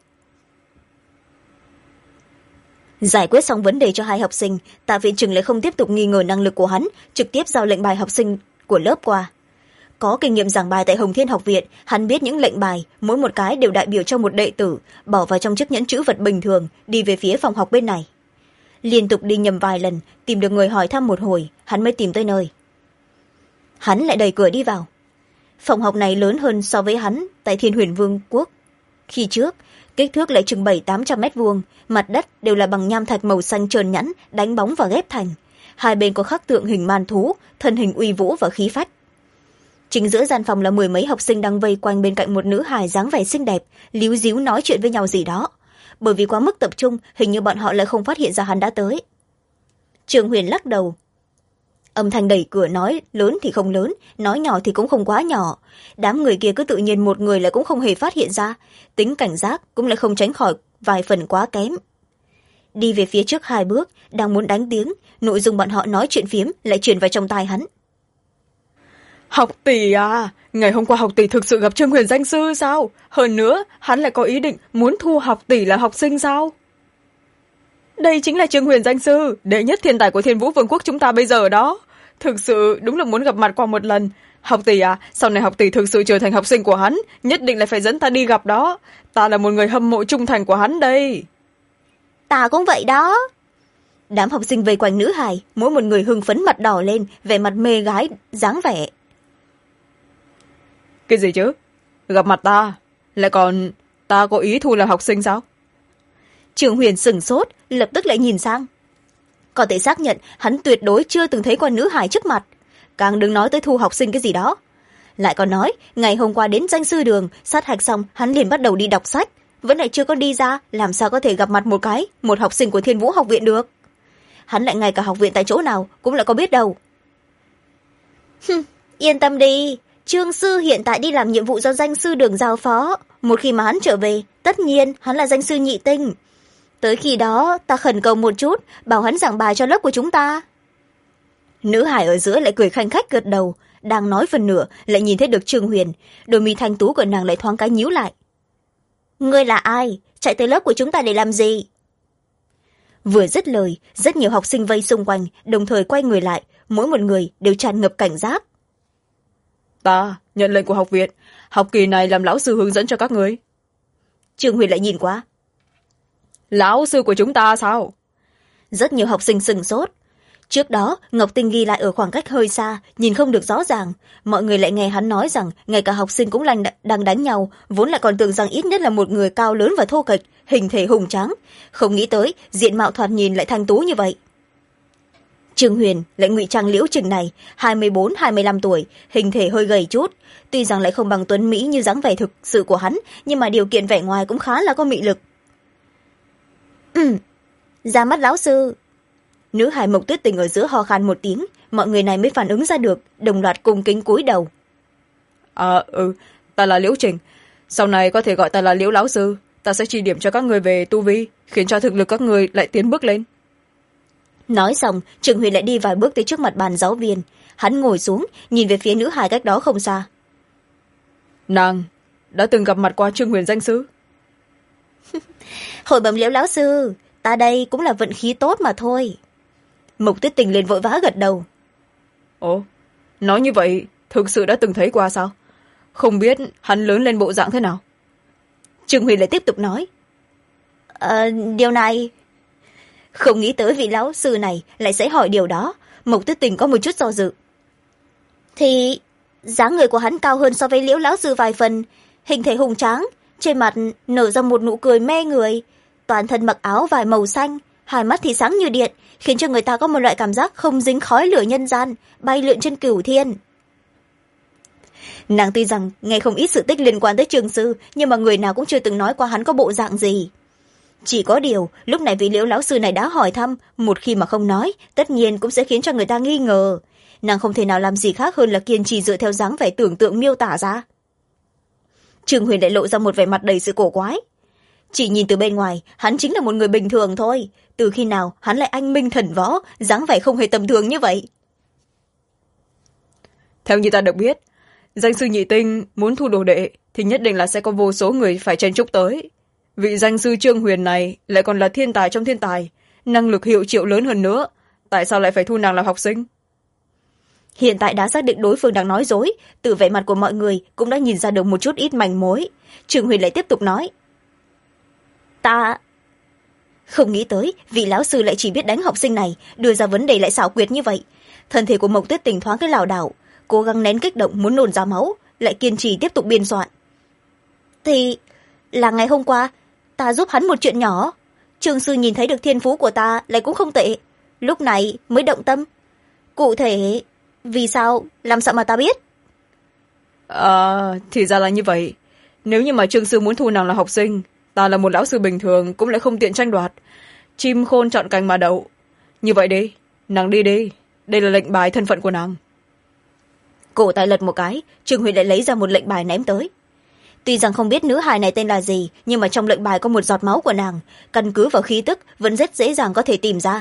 Giải quyết xong vấn đề cho 2 học sinh, Tạ Viện Trừng lại không tiếp tục nghi ngờ năng lực của hắn, trực tiếp giao lệnh bài học sinh của lớp qua. Có kinh nghiệm giảng bài tại Hồng Thiên học viện, hắn biết những lệnh bài, mỗi một cái đều đại biểu cho một đệ tử, bỏ vào trong chiếc nhẫn trữ vật bình thường, đi về phía phòng học bên này. Liên tục đi nhầm vài lần, tìm được người hỏi thăm một hồi, hắn mới tìm tới nơi. Hắn lại đẩy cửa đi vào. Phòng học này lớn hơn so với hắn tại Thiên Huyền Vương quốc. Khi trước, kích thước lại chừng 700-800 mét vuông, mặt đất đều là bằng nham thạch màu xanh trơn nhẵn, đánh bóng và ghép thành. Hai bên có khắc tượng hình man thú, thân hình uy vũ và khí phách. Chính giữa gian phòng là 10 mấy học sinh đang vây quanh bên cạnh một nữ hài dáng vẻ xinh đẹp, líu díu nói chuyện với nhau gì đó. Bởi vì quá mức tập trung, hình như bọn họ lại không phát hiện ra hắn đã tới. Trương Huyền lắc đầu. Âm thanh đẩy cửa nói lớn thì không lớn, nói nhỏ thì cũng không quá nhỏ. Đám người kia cứ tự nhiên một người lại cũng không hề phát hiện ra, tính cảnh giác cũng lại không tránh khỏi vài phần quá kém. Đi về phía trước 2 bước, đang muốn đánh tiếng, nội dung bọn họ nói chuyện phiếm lại truyền vào trong tai hắn. Học tỷ à, ngày hôm qua học tỷ thực sự gặp Trương Huyền danh sư sao? Hơn nữa, hắn lại có ý định muốn thu học tỷ là học sinh sao? Đây chính là Trương Huyền danh sư, đệ nhất thiên tài của Thiên Vũ Vương quốc chúng ta bây giờ đó. Thực sự đúng là muốn gặp mặt qua một lần. Học tỷ à, sau này học tỷ thực sự trở thành học sinh của hắn, nhất định là phải dẫn ta đi gặp đó. Ta là một người hâm mộ trung thành của hắn đây. Ta cũng vậy đó. Đám học sinh vây quanh nữ hài, mỗi một người hưng phấn mặt đỏ lên, vẻ mặt mê gái, dáng vẻ. Cái gì chứ? Gặp mặt ta? Lại còn ta có ý thu là học sinh sao? Trương Huyền sửng sốt, lập tức lại nhìn sang. Có thể xác nhận hắn tuyệt đối chưa từng thấy qua nữ hài trước mặt, càng đừng nói tới thu học sinh cái gì đó. Lại còn nói ngày hôm qua đến danh sư đường sát hạch xong, hắn liền bắt đầu đi đọc sách, vẫn lại chưa có đi ra, làm sao có thể gặp mặt một học sinh của Thiên Vũ học viện được. Hắn lại ngay cả học viện tại chỗ nào cũng lại có biết đâu. Yên tâm đi, Trương sư hiện tại đi làm nhiệm vụ do danh sư đường giao phó, một khi mà hắn trở về, tất nhiên hắn là danh sư nhị tinh. Tới khi đó ta khẩn cầu một chút, bảo hắn giảng bài cho lớp của chúng ta. Nữ hải ở giữa lại cười khanh khách gật đầu, đang nói phần nửa lại nhìn thấy được Trương Huyền, đôi mi thanh tú của nàng lại thoáng cái nhíu lại. Ngươi là ai? Chạy tới lớp của chúng ta để làm gì? Vừa dứt lời, rất nhiều học sinh vây xung quanh, đồng thời quay người lại, mỗi một người đều tràn ngập cảnh giác. Ta nhận lệnh của học viện, học kỳ này làm lão sư hướng dẫn cho các người. Trương Huyền lại nhìn qua. Lão sư của chúng ta sao? Rất nhiều học sinh sửng sốt. trước đó ngọc tinh ghi lại ở khoảng cách hơi xa, nhìn không được rõ ràng. Mọi người lại nghe hắn nói rằng ngay cả học sinh cũng đang đánh nhau, vốn lại còn tưởng rằng ít nhất là một người cao lớn và thô kệch, hình thể hùng tráng. Không nghĩ tới diện mạo thoạt nhìn lại thanh tú như vậy. Trương Huyền lại ngụy trang liễu chừng này, 24-25 tuổi, hình thể hơi gầy chút. Tuy rằng lại không bằng tuấn mỹ như dáng vẻ thực sự của hắn, nhưng mà điều kiện vẻ ngoài cũng khá là có mị lực. Ra mắt lão sư. Nữ hài Mộc Tuyết Tình ở giữa ho khan một tiếng, mọi người này mới phản ứng ra được, đồng loạt cung kính cúi đầu. Ta là Liễu Trình, sau này có thể gọi ta là Liễu lão sư. Ta sẽ chỉ điểm cho các người về tu vi, khiến cho thực lực các người lại tiến bước lên. Nói xong, Trương Huyền lại đi vài bước tới trước mặt bàn giáo viên. Hắn ngồi xuống, nhìn về phía nữ hài cách đó không xa. Nàng đã từng gặp mặt qua Trương Huyền danh sư? Hồi bẩm Liễu lão sư, ta đây cũng là vận khí tốt mà thôi. Mộc Tuyết Tình liền vội vã gật đầu. Ồ, nói như vậy thực sự đã từng thấy qua sao? Không biết hắn lớn lên bộ dạng thế nào? Trương Huyền lại tiếp tục nói. Điều này... Không nghĩ tới vị lão sư này lại sẽ hỏi điều đó. Mộc Tuyết Tình có một chút do dự. Thì dáng người của hắn cao hơn so với Liễu lão sư vài phần, hình thể hùng tráng, trên mặt nở ra một nụ cười mê người, toàn thân mặc áo vải màu xanh, hai mắt thì sáng như điện, khiến cho người ta có một loại cảm giác không dính khói lửa nhân gian, bay lượn trên cửu thiên. Nàng tuy rằng nghe không ít sự tích liên quan tới Trương sư, nhưng mà người nào cũng chưa từng nói qua hắn có bộ dạng gì. Chỉ có điều lúc này vị Liễu lão sư này đã hỏi thăm, một khi mà không nói, tất nhiên cũng sẽ khiến cho người ta nghi ngờ. Nàng không thể nào làm gì khác hơn là kiên trì dựa theo dáng vẻ tưởng tượng miêu tả ra. Trương Huyền lại lộ ra một vẻ mặt đầy sự cổ quái. Chỉ nhìn từ bên ngoài, hắn chính là một người bình thường thôi. Từ khi nào hắn lại anh minh thần võ, dáng vẻ không hề tầm thường như vậy? Theo như ta được biết, danh sư nhị tinh muốn thu đồ đệ thì nhất định là sẽ có vô số người phải chen chúc tới. Vị danh sư Trương Huyền này lại còn là thiên tài trong thiên tài, năng lực hiệu triệu lớn hơn nữa. Tại sao lại phải thu nàng làm học sinh? Hiện tại đã xác định đối phương đang nói dối, từ vẻ mặt của mọi người cũng đã nhìn ra được một chút ít manh mối. Trương Huyền lại tiếp tục nói. Ta không nghĩ tới vị lão sư lại chỉ biết đánh học sinh này, đưa ra vấn đề lại xảo quyệt như vậy. Thân thể của Mộc Tuyết Tình thoáng cái lảo đảo, cố gắng nén kích động muốn nôn ra máu, lại kiên trì tiếp tục biên soạn. Thì là ngày hôm qua ta giúp hắn một chuyện nhỏ, Trương sư nhìn thấy được thiên phú của ta lại cũng không tệ, lúc này mới động tâm. Cụ thể vì sao, làm sao mà ta biết? Thì ra là như vậy. Nếu như mà Trương sư muốn thu nàng là học sinh, ta là một lão sư bình thường cũng lại không tiện tranh đoạt. Chim khôn chọn cành mà đậu. Như vậy đi, nàng đi đi, đây là lệnh bài thân phận của nàng. Cổ tay lật một cái, Trương Huyền lại lấy ra một lệnh bài ném tới. Tuy rằng không biết nữ hài này tên là gì, nhưng mà trong lệnh bài có một giọt máu của nàng, căn cứ vào khí tức vẫn rất dễ dàng có thể tìm ra.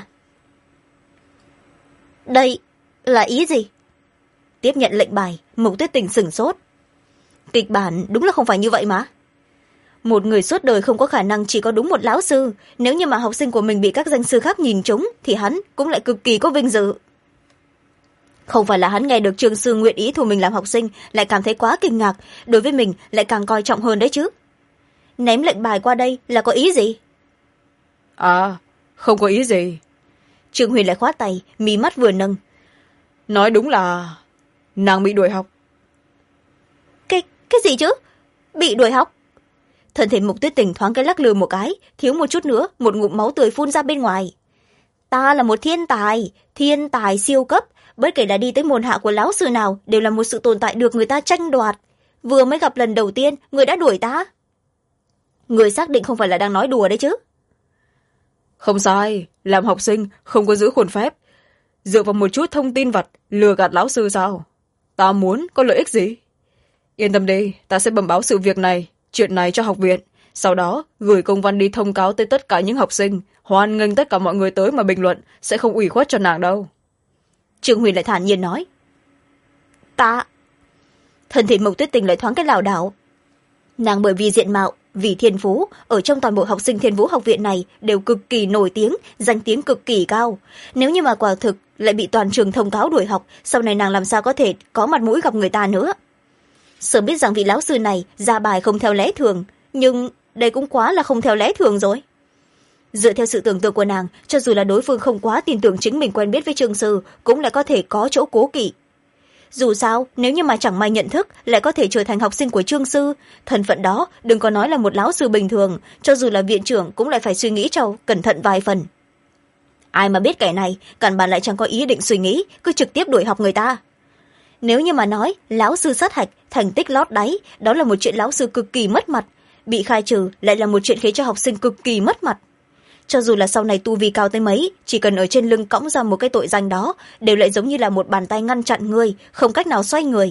Đây là ý gì? Tiếp nhận lệnh bài, Mộc Tuyết Tình sửng sốt. Kịch bản đúng là không phải như vậy mà. Một người suốt đời không có khả năng chỉ có đúng một lão sư, nếu như mà học sinh của mình bị các danh sư khác nhìn trúng thì hắn cũng lại cực kỳ có vinh dự. Không phải là hắn nghe được Trương sư nguyện ý thu mình làm học sinh lại cảm thấy quá kinh ngạc, đối với mình lại càng coi trọng hơn đấy chứ. Ném lệnh bài qua đây là có ý gì? Không có ý gì. Trương Huyền lại khoát tay, mí mắt vừa nâng. Nói đúng là nàng bị đuổi học. Cái gì chứ? Bị đuổi học? Thân thể Mộc Tuyết Tình thoáng cái lắc lư một cái, thiếu một chút nữa một ngụm máu tươi phun ra bên ngoài. Ta là một thiên tài siêu cấp, bất kể là đi tới môn hạ của lão sư nào đều là một sự tồn tại được người ta tranh đoạt. Vừa mới gặp lần đầu tiên, người đã đuổi ta. Người xác định không phải là đang nói đùa đấy chứ? Không sai, làm học sinh không có giữ khuôn phép, dựa vào một chút thông tin vặt lừa gạt lão sư sao? Ta muốn có lợi ích gì? Yên tâm đi, ta sẽ bẩm báo sự việc này, chuyện này cho học viện, sau đó gửi công văn đi thông cáo tới tất cả những học sinh, hoan nghênh tất cả mọi người tới mà bình luận, sẽ không ủy khuất cho nàng đâu. Trương Huyền lại thản nhiên nói. Ta... Thân thể Mộc Tuyết Tình lại thoáng cái lảo đảo. Nàng bởi vì diện mạo, vì thiên phú, ở trong toàn bộ học sinh Thiên Vũ học viện này đều cực kỳ nổi tiếng, danh tiếng cực kỳ cao. Nếu như mà quả thực lại bị toàn trường thông cáo đuổi học, sau này nàng làm sao có thể có mặt mũi gặp người ta nữa? Sớm biết rằng vị lão sư này ra bài không theo lẽ thường, nhưng đây cũng quá là không theo lẽ thường rồi. dựa theo sự tưởng tượng của nàng, cho dù là đối phương không quá tin tưởng chính mình quen biết với trương sư cũng lại có thể có chỗ cố kỵ. Dù sao nếu như mà chẳng may nhận thức lại có thể trở thành học sinh của trương sư, thân phận đó đừng có nói là một lão sư bình thường, cho dù là viện trưởng cũng lại phải suy nghĩ cho cẩn thận vài phần. Ai mà biết kẻ này căn bản lại chẳng có ý định suy nghĩ, cứ trực tiếp đuổi học người ta. Nếu như mà nói lão sư sát hạch thành tích lót đáy, đó là một chuyện lão sư cực kỳ mất mặt, bị khai trừ lại là một chuyện khiến cho học sinh cực kỳ mất mặt. Cho dù là sau này tu vi cao tới mấy, chỉ cần ở trên lưng cõng ra một cái tội danh đó đều lại giống như là một bàn tay ngăn chặn người, không cách nào xoay người.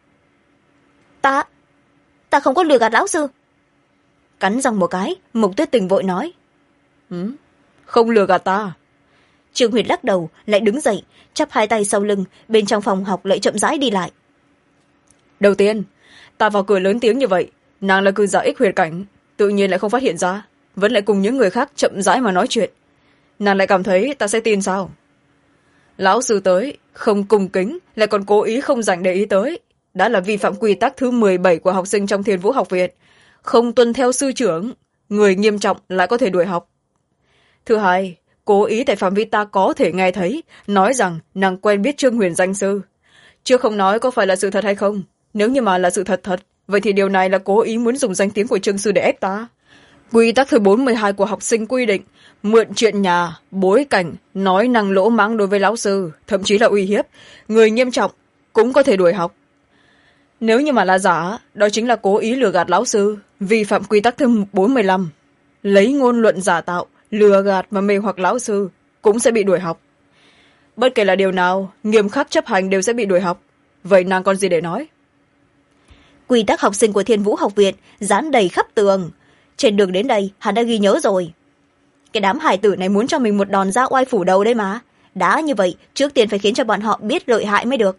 Ta không có lừa gạt lão sư. Cắn răng một cái, Mục Tuyết Tình vội nói. Không lừa gạt ta. Trương Huyệt lắc đầu lại đứng dậy, chắp hai tay sau lưng, bên trong phòng học lại chậm rãi đi lại. Đầu tiên ta vào cửa lớn tiếng như vậy, nàng là cư giả ích huyệt cảnh, tự nhiên lại không phát hiện ra, vẫn lại cùng những người khác chậm rãi mà nói chuyện. Nàng lại cảm thấy ta sẽ tin sao? Lão sư tới không cung kính lại còn cố ý không dành để ý tới, đã là vi phạm quy tắc thứ 17 của học sinh trong Thiên Vũ học viện, không tuân theo sư trưởng, người nghiêm trọng lại có thể đuổi học. Thứ hai, cố ý tại phạm vi ta có thể nghe thấy nói rằng nàng quen biết Trương Huyền danh sư, chưa không nói có phải là sự thật hay không. Nếu như mà là sự thật thật, vậy thì điều này là cố ý muốn dùng danh tiếng của Trương sư để ép ta. Quy tắc thứ 42 của học sinh quy định, mượn chuyện nhà, bối cảnh, nói năng lỗ mãng đối với lão sư, thậm chí là uy hiếp, người nghiêm trọng cũng có thể đuổi học. Nếu như mà là giả, đó chính là cố ý lừa gạt lão sư, vi phạm quy tắc thứ 45. Lấy ngôn luận giả tạo, lừa gạt và mê hoặc lão sư cũng sẽ bị đuổi học. Bất kể là điều nào, nghiêm khắc chấp hành đều sẽ bị đuổi học. Vậy nàng còn gì để nói? Quy tắc học sinh của Thiên Vũ học viện dán đầy khắp tường. Trên đường đến đây hắn đã ghi nhớ rồi. Cái đám hài tử này muốn cho mình một đòn ra oai phủ đầu đấy mà. Đã như vậy trước tiên phải khiến cho bọn họ biết lợi hại mới được.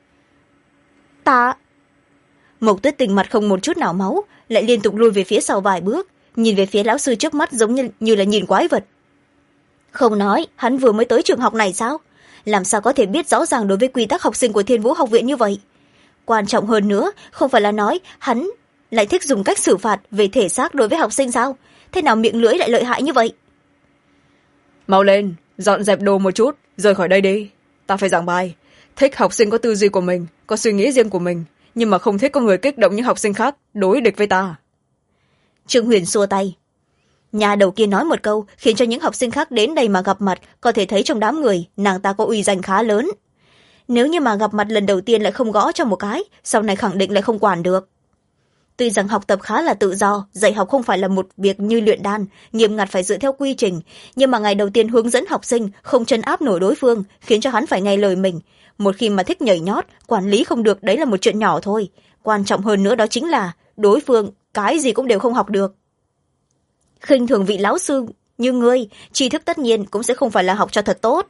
Mộc Tuyết Tình mặt không một chút nào máu, lại liên tục lui về phía sau vài bước, nhìn về phía lão sư trước mắt giống như là nhìn quái vật. Không nói hắn vừa mới tới trường học này sao? Làm sao có thể biết rõ ràng đối với quy tắc học sinh của Thiên Vũ học viện như vậy? Quan trọng hơn nữa không phải là nói hắn lại thích dùng cách xử phạt về thể xác đối với học sinh sao? Thế nào miệng lưỡi lại lợi hại như vậy? Mau lên, dọn dẹp đồ một chút, rời khỏi đây đi. Ta phải giảng bài. Thích học sinh có tư duy của mình, có suy nghĩ riêng của mình, nhưng mà không thích có người kích động những học sinh khác đối địch với ta. Trương Huyền xua tay. Nhà đầu kia nói một câu khiến cho những học sinh khác đến đây mà gặp mặt, có thể thấy trong đám người nàng ta có uy danh khá lớn. Nếu như mà gặp mặt lần đầu tiên lại không gõ cho một cái, sau này khẳng định lại không quản được. Tuy rằng học tập khá là tự do, dạy học không phải là một việc như luyện đan, nghiêm ngặt phải dựa theo quy trình, nhưng mà ngày đầu tiên hướng dẫn học sinh không trấn áp nổi đối phương, khiến cho hắn phải nghe lời mình. Một khi mà thích nhảy nhót, quản lý không được đấy là một chuyện nhỏ thôi. Quan trọng hơn nữa đó chính là đối phương cái gì cũng đều không học được. Khinh thường vị lão sư như ngươi, tri thức tất nhiên cũng sẽ không phải là học cho thật tốt.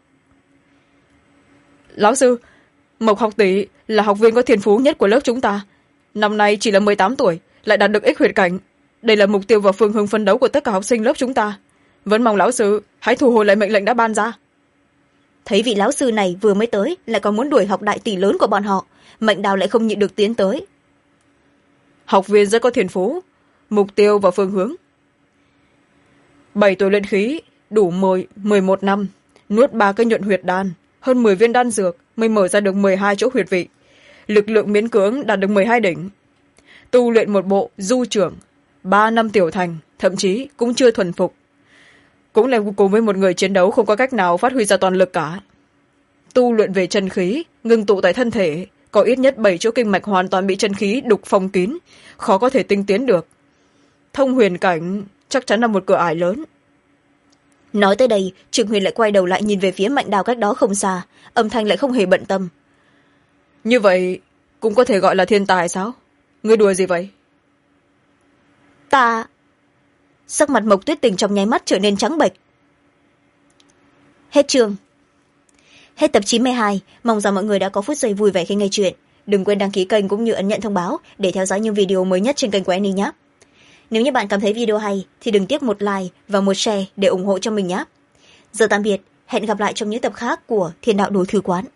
Lão sư, Mộc học tỷ là học viên có thiên phú nhất của lớp chúng ta. Năm nay chỉ là 18 tuổi, lại đạt được ích huyệt cảnh. Đây là mục tiêu và phương hướng phấn đấu của tất cả học sinh lớp chúng ta. Vẫn mong lão sư hãy thu hồi lại mệnh lệnh đã ban ra. Thấy vị lão sư này vừa mới tới lại còn muốn đuổi học đại tỷ lớn của bọn họ, Mệnh Đào lại không nhịn được tiến tới. Học viên rất có thiên phú, mục tiêu và phương hướng. 7 tuổi luyện khí, đủ 11 năm, nuốt 3 cái nhuận huyệt đan, hơn 10 viên đan dược mới mở ra được 12 chỗ huyệt vị. Lực lượng miễn cưỡng đạt được 12 đỉnh. Tu luyện một bộ du trưởng, 3 năm tiểu thành, thậm chí cũng chưa thuần phục. Cũng là cùng với một người chiến đấu không có cách nào phát huy ra toàn lực cả. Tu luyện về chân khí, ngưng tụ tại thân thể, có ít nhất 7 chỗ kinh mạch hoàn toàn bị chân khí đục phong kín, khó có thể tinh tiến được. Thông huyền cảnh chắc chắn là một cửa ải lớn. Nói tới đây, Trương Huyền lại quay đầu lại nhìn về phía Mạnh Đào cách đó không xa, âm thanh lại không hề bận tâm. Như vậy cũng có thể gọi là thiên tài sao? Ngươi đùa gì vậy? Sắc mặt Mộc Tuyết Tình trong nháy mắt trở nên trắng bệch. Hết chương. Hết tập 92, mong rằng mọi người đã có phút giây vui vẻ khi nghe chuyện. Đừng quên đăng ký kênh cũng như ấn nhận thông báo để theo dõi những video mới nhất trên kênh của Annie nhé. Nếu như bạn cảm thấy video hay thì đừng tiếc một like và một share để ủng hộ cho mình nhé. Giờ tạm biệt, hẹn gặp lại trong những tập khác của Thiên Đạo Đồ Thư Quán.